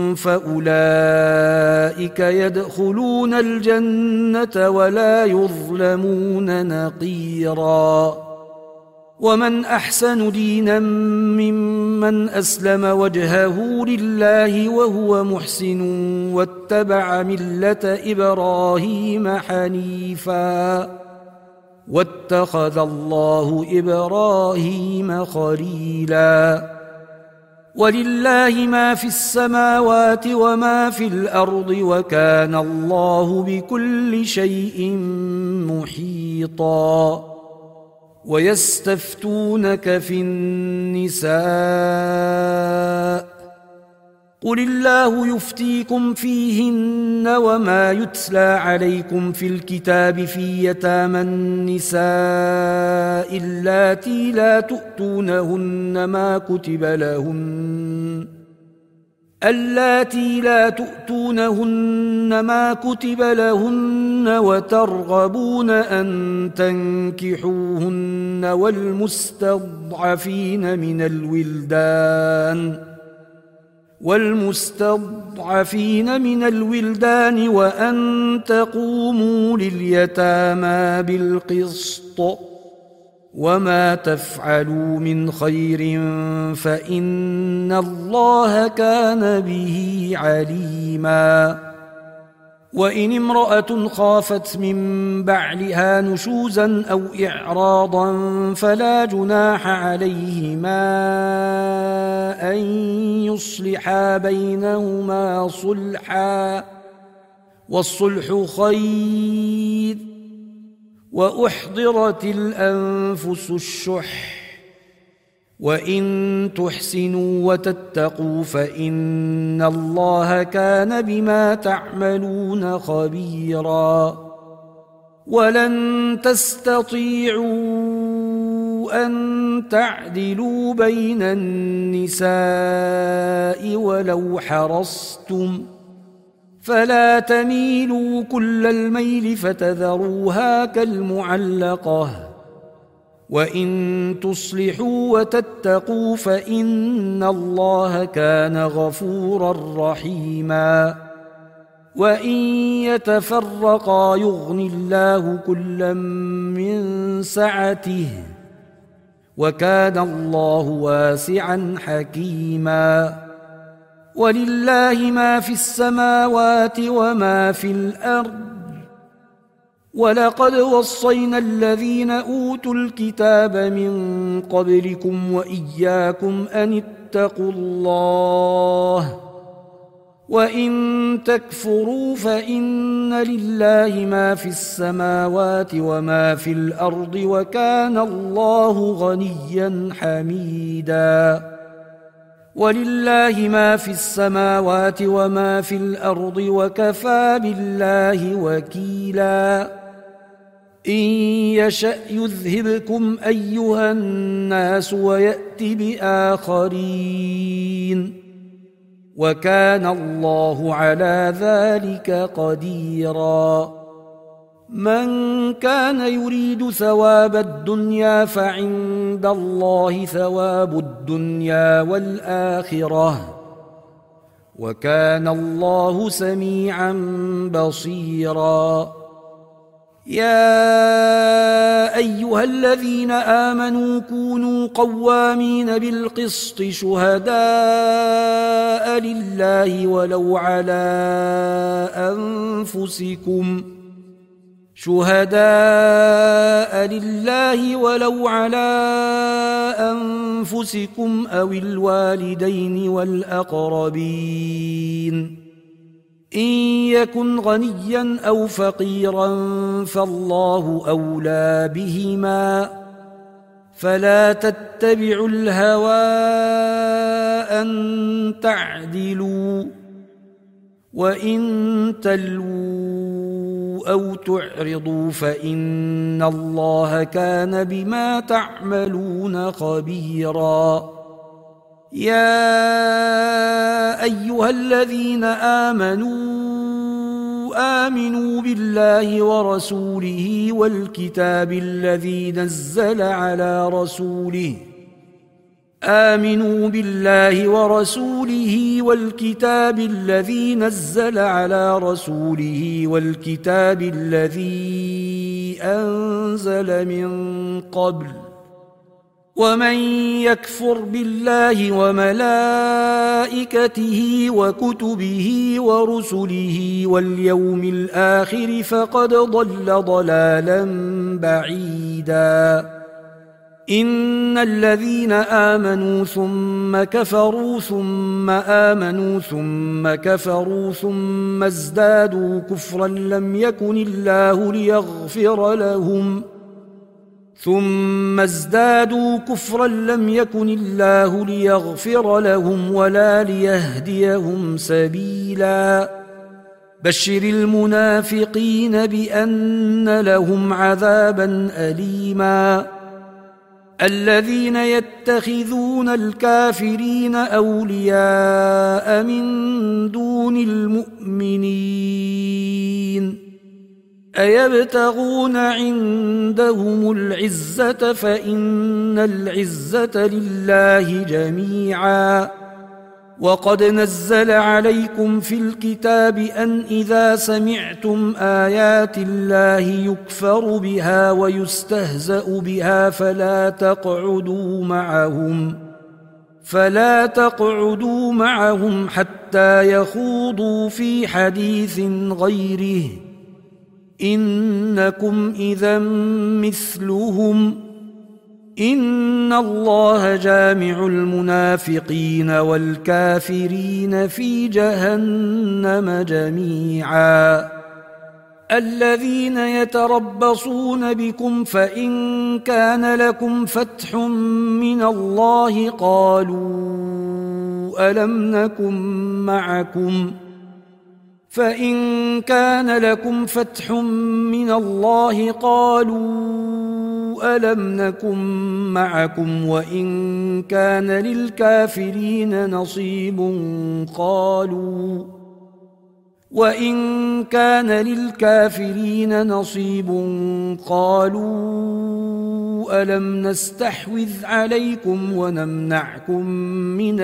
فأولئك يدخلون الجنة ولا يظلمون نقيرا ومن أحسن دينا ممن أسلم وجهه لله وهو محسن واتبع ملة إبراهيم حنيفا واتخذ الله إبراهيم خليلا ولله ما في السماوات وما في الأرض وكان الله بكل شيء محيطا ويستفتونك في النساء قل الله يفتيكم فيهن وما يتلى عليكم في الكتاب في يتامى النساء اللاتي لا تؤتونهن ما كتب لهن اللاتي لا تؤتونهن ما كتب لهن وترغبون أن تنكحوهن والمستضعفين من الولدان والمستضعفين من الولدان وأن تقوموا لليتامى بالقسط وما تفعلوا من خير فإن الله كان به عليما وإن امرأة خافت من بعلها نشوزا أو إعراضا فلا جناح عليهما أن يصلحا بينهما صلحا والصلح خير وأحضرت الأنفس الشح وإن تحسنوا وتتقوا فإن الله كان بما تعملون خبيرا ولن تستطيعوا أن تعدلوا بين النساء ولو حرصتم فلا تميلوا كل الميل فتذروها كالمعلقة وإن تصلحوا وتتقوا فإن الله كان غفورا رحيما وإن يتفرقا يغني الله كلا من سعته وكان الله واسعا حكيما ولله ما في السماوات وما في الأرض ولقد وصينا الذين أوتوا الكتاب من قبلكم وإياكم أن اتقوا الله وإن تكفروا فإن لله ما في السماوات وما في الأرض وكان الله غنيا حميدا ولله ما في السماوات وما في الأرض وكفى بالله وكيلا إن يشأ يذهبكم أيها الناس ويأت بآخرين وكان الله على ذلك قديرا من كان يريد ثواب الدنيا فعند الله ثواب الدنيا والآخرة وكان الله سميعا بصيرا يا أيها الذين آمنوا كونوا قوامين بالقسط شهداء لله ولو على أنفسكم شهداء لله ولو على أنفسكم أو الوالدين والأقربين إن يكن غنيا أو فقيرا فالله أولى بهما فلا تتبعوا الهوى أن تعدلوا وإن تلووا أو تعرضوا فإن الله كان بما تعملون خبيرا يا أيها الذين آمنوا آمنوا بالله ورسوله والكتاب الذي نزل على رسوله آمنوا بالله ورسوله والكتاب الذي نزل على رسوله والكتاب الذي أنزل من قبل ومن يكفر بالله وملائكته وكتبه ورسله واليوم الآخر فقد ضل ضلالا بعيدا إن الذين آمنوا ثم كفروا ثم آمنوا ثم كفروا ثم ازدادوا كفرا لم يكن الله ليغفر لهم ثم ازدادوا كفرا لم يكن الله ليغفر لهم ولا ليهديهم سبيلا بشر المنافقين بأن لهم عذابا أليما الذين يتخذون الكافرين أولياء من دون المؤمنين أيبتغون عندهم العزة فإن العزة لله جميعا وقد نزل عليكم في الكتاب أن إذا سمعتم آيات الله يكفر بها ويستهزأ بها فلا تقعدوا معهم فلا تقعدوا معهم حتى يخوضوا في حديث غيره إنكم إذا مثلهم إن الله جامع المنافقين والكافرين في جهنم جميعا الذين يتربصون بكم فإن كان لكم فتح من الله قالوا ألم نكن معكم فإن كان لكم فتح من الله قالوا ألم نكن معكم وإن كان للكافرين نصيب قالوا وإن كان للكافرين نصيب قالوا ألم نستحوذ عليكم ونمنعكم من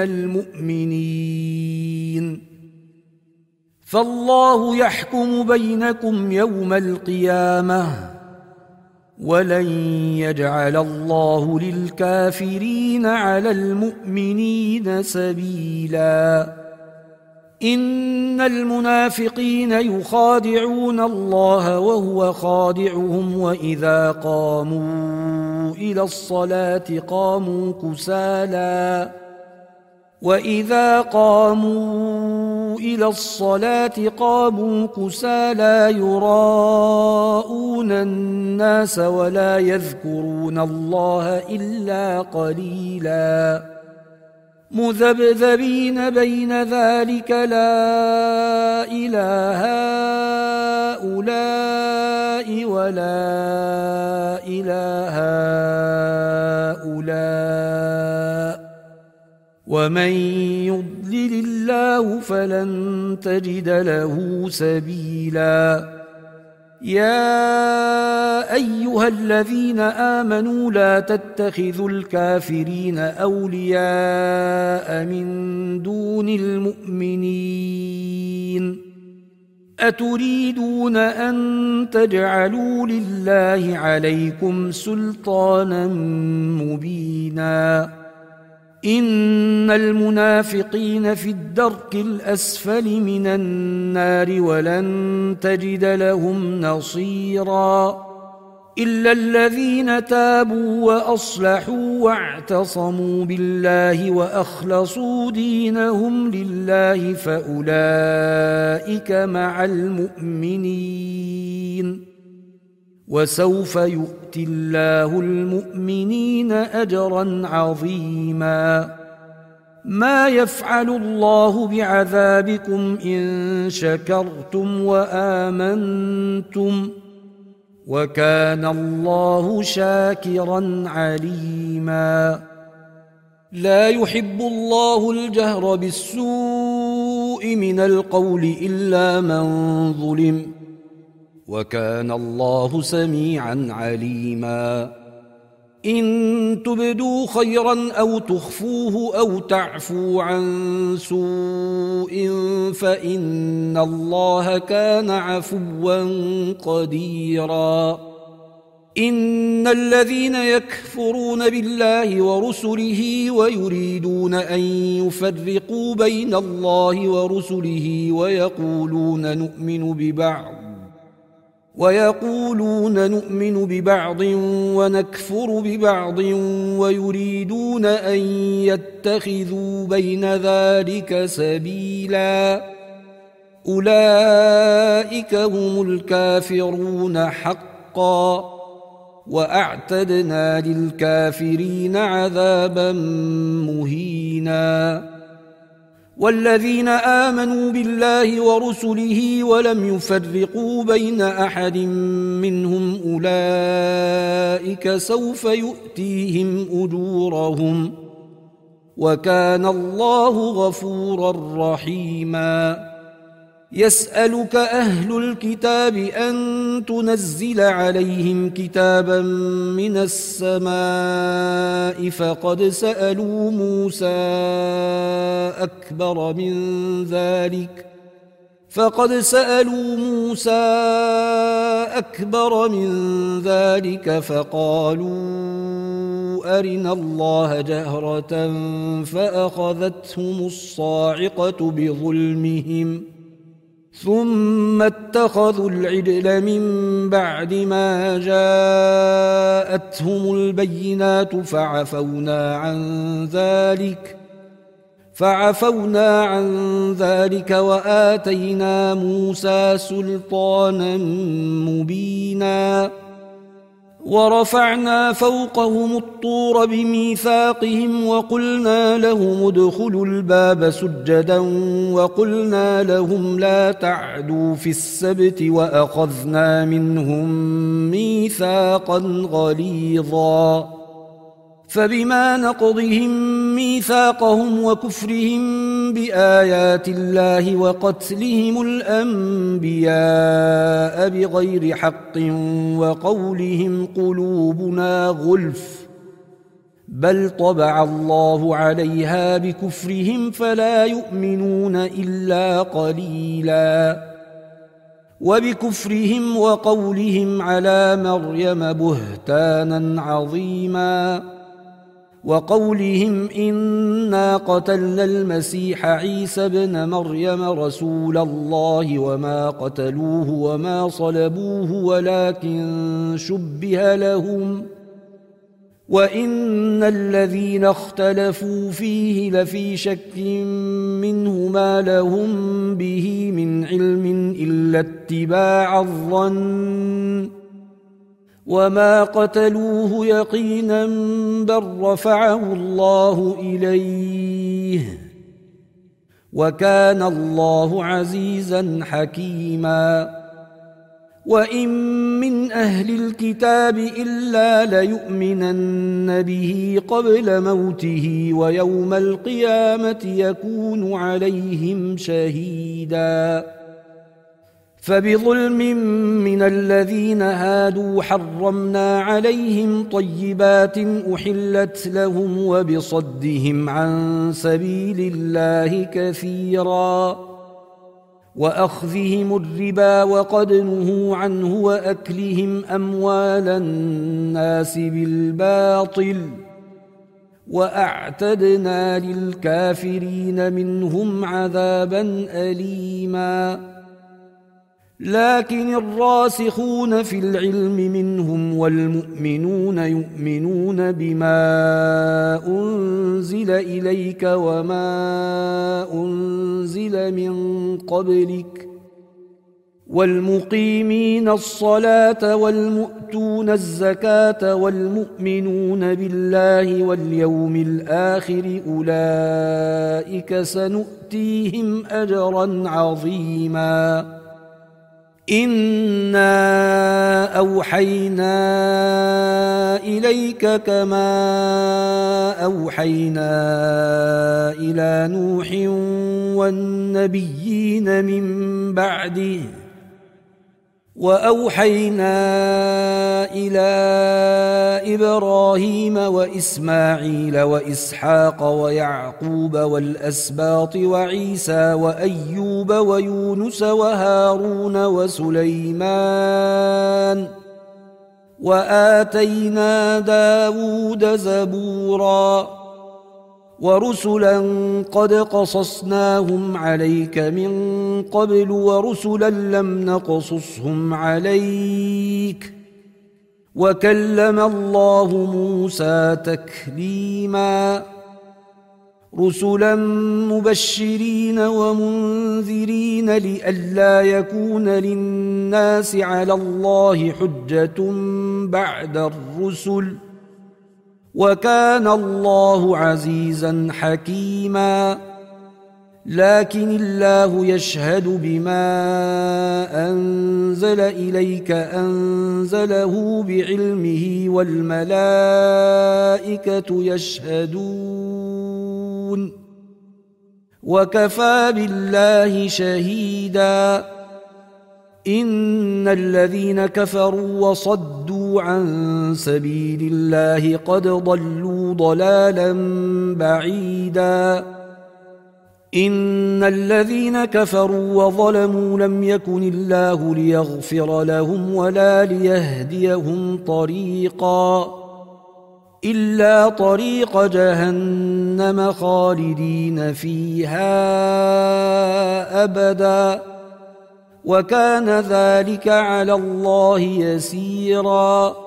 المؤمنين فالله يحكم بينكم يوم القيامة ولن يجعل الله للكافرين على المؤمنين سبيلا إن المنافقين يخادعون الله وهو خادعهم وإذا قاموا إلى الصلاة قاموا كسالى وإذا قاموا إلى الصلاة قاموا كسالى يراءون الناس ولا يذكرون الله إلا قليلا مذبذبين بين ذلك لا إله هؤلاء ولا إله هؤلاء ومن يضلل الله فلن تجد له سبيلا يا أيها الذين آمنوا لا تتخذوا الكافرين أولياء من دون المؤمنين أتريدون أن تجعلوا لله عليكم سلطانا مبينا إن المنافقين في الدرك الأسفل من النار ولن تجد لهم نصيرا إلا الذين تابوا وأصلحوا واعتصموا بالله وأخلصوا دينهم لله فأولئك مع المؤمنين وسوف يؤتي الله المؤمنين أجرا عظيما ما يفعل الله بعذابكم إن شكرتم وآمنتم وكان الله شاكرا عليما لا يحب الله الجهر بالسوء من القول إلا من ظلم وكان الله سميعا عليما إن تبدوا خيرا أو تخفوه أو تعفوا عن سوء فإن الله كان عفوا قديرا إن الذين يكفرون بالله ورسله ويريدون أن يفرقوا بين الله ورسله ويقولون نؤمن ببعض ويقولون نؤمن ببعض ونكفر ببعض ويريدون أن يتخذوا بين ذلك سبيلا أولئك هم الكافرون حقا وأعتدنا للكافرين عذابا مهينا والذين آمنوا بالله ورسله ولم يفرقوا بين أحد منهم أولئك سوف يؤتيهم أجورهم وكان الله غفورا رحيما يسألك أهل الكتاب أن تنزل عليهم كتابا من السماء فقد سألوا موسى أكبر من ذلك فقد سألوا موسى أكبر من ذلك فقالوا أرنا الله جهرة فأخذتهم الصاعقة بظلمهم ثم اتخذوا العجل من بعد ما جاءتهم البينات فعفونا عن ذلك فعفونا عن ذلك وآتينا موسى سلطانا مبينا ورفعنا فوقهم الطور بميثاقهم وقلنا لهم ادخلوا الباب سجدا وقلنا لهم لا تعدوا في السبت وأخذنا منهم ميثاقا غليظا فبما نقضهم ميثاقهم وكفرهم بآيات الله وقتلهم الأنبياء بغير حق وقولهم قلوبنا غلف بل طبع الله عليها بكفرهم فلا يؤمنون إلا قليلا وبكفرهم وقولهم على مريم بهتانا عظيما وقولهم إنا قتلنا المسيح عيسى ابن مريم رسول الله وما قتلوه وما صلبوه ولكن شبه لهم وإن الذين اختلفوا فيه لفي شك منه ما لهم به من علم إلا اتباع الظن وما قتلوه يقينا بل رفعه الله إليه وكان الله عزيزا حكيما وإن من أهل الكتاب إلا ليؤمنن به قبل موته ويوم القيامة يكون عليهم شهيدا فبظلم من الذين هادوا حرمنا عليهم طيبات أحلت لهم وبصدهم عن سبيل الله كثيرا وأخذهم الربا وقد نهوا عنه وأكلهم أموال الناس بالباطل وأعتدنا للكافرين منهم عذابا أليما لكن الراسخون في العلم منهم والمؤمنون يؤمنون بما أنزل إليك وما أنزل من قبلك والمقيمين الصلاة والمؤتون الزكاة والمؤمنون بالله واليوم الآخر أولئك سنؤتيهم أجرا عظيما إنا أوحينا إليك كما أوحينا إلى نوح والنبيين من بعده وأوحينا إلى إبراهيم وإسماعيل وإسحاق ويعقوب والأسباط وعيسى وأيوب ويونس وهارون وسليمان وآتينا داود زبورا ورسلا قد قصصناهم عليك من قبل ورسلا لم نقصصهم عليك وكلم الله موسى تكليما رسلا مبشرين ومنذرين لئلا يكون للناس على الله حجة بعد الرسل وكان الله عزيزا حكيما لكن الله يشهد بما أنزل إليك أنزله بعلمه والملائكة يشهدون وكفى بالله شهيدا إن الذين كفروا وصدوا عن سبيل الله قد ضلوا ضلالا بعيدا إن الذين كفروا وظلموا لم يكن الله ليغفر لهم ولا ليهديهم طريقا إلا طريق جهنم خالدين فيها أبدا وكان ذلك على الله يسيرا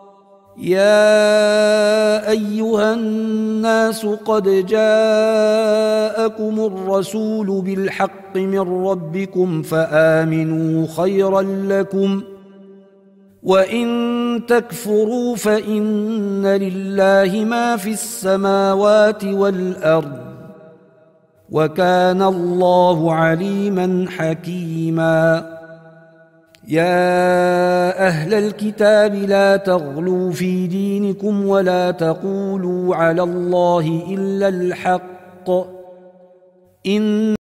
يا أيها الناس قد جاءكم الرسول بالحق من ربكم فآمنوا خيرا لكم وإن تكفروا فإن لله ما في السماوات والأرض وكان الله عليما حكيما يا أهل الكتاب لا تغلوا في دينكم ولا تقولوا على الله إلا الحق إن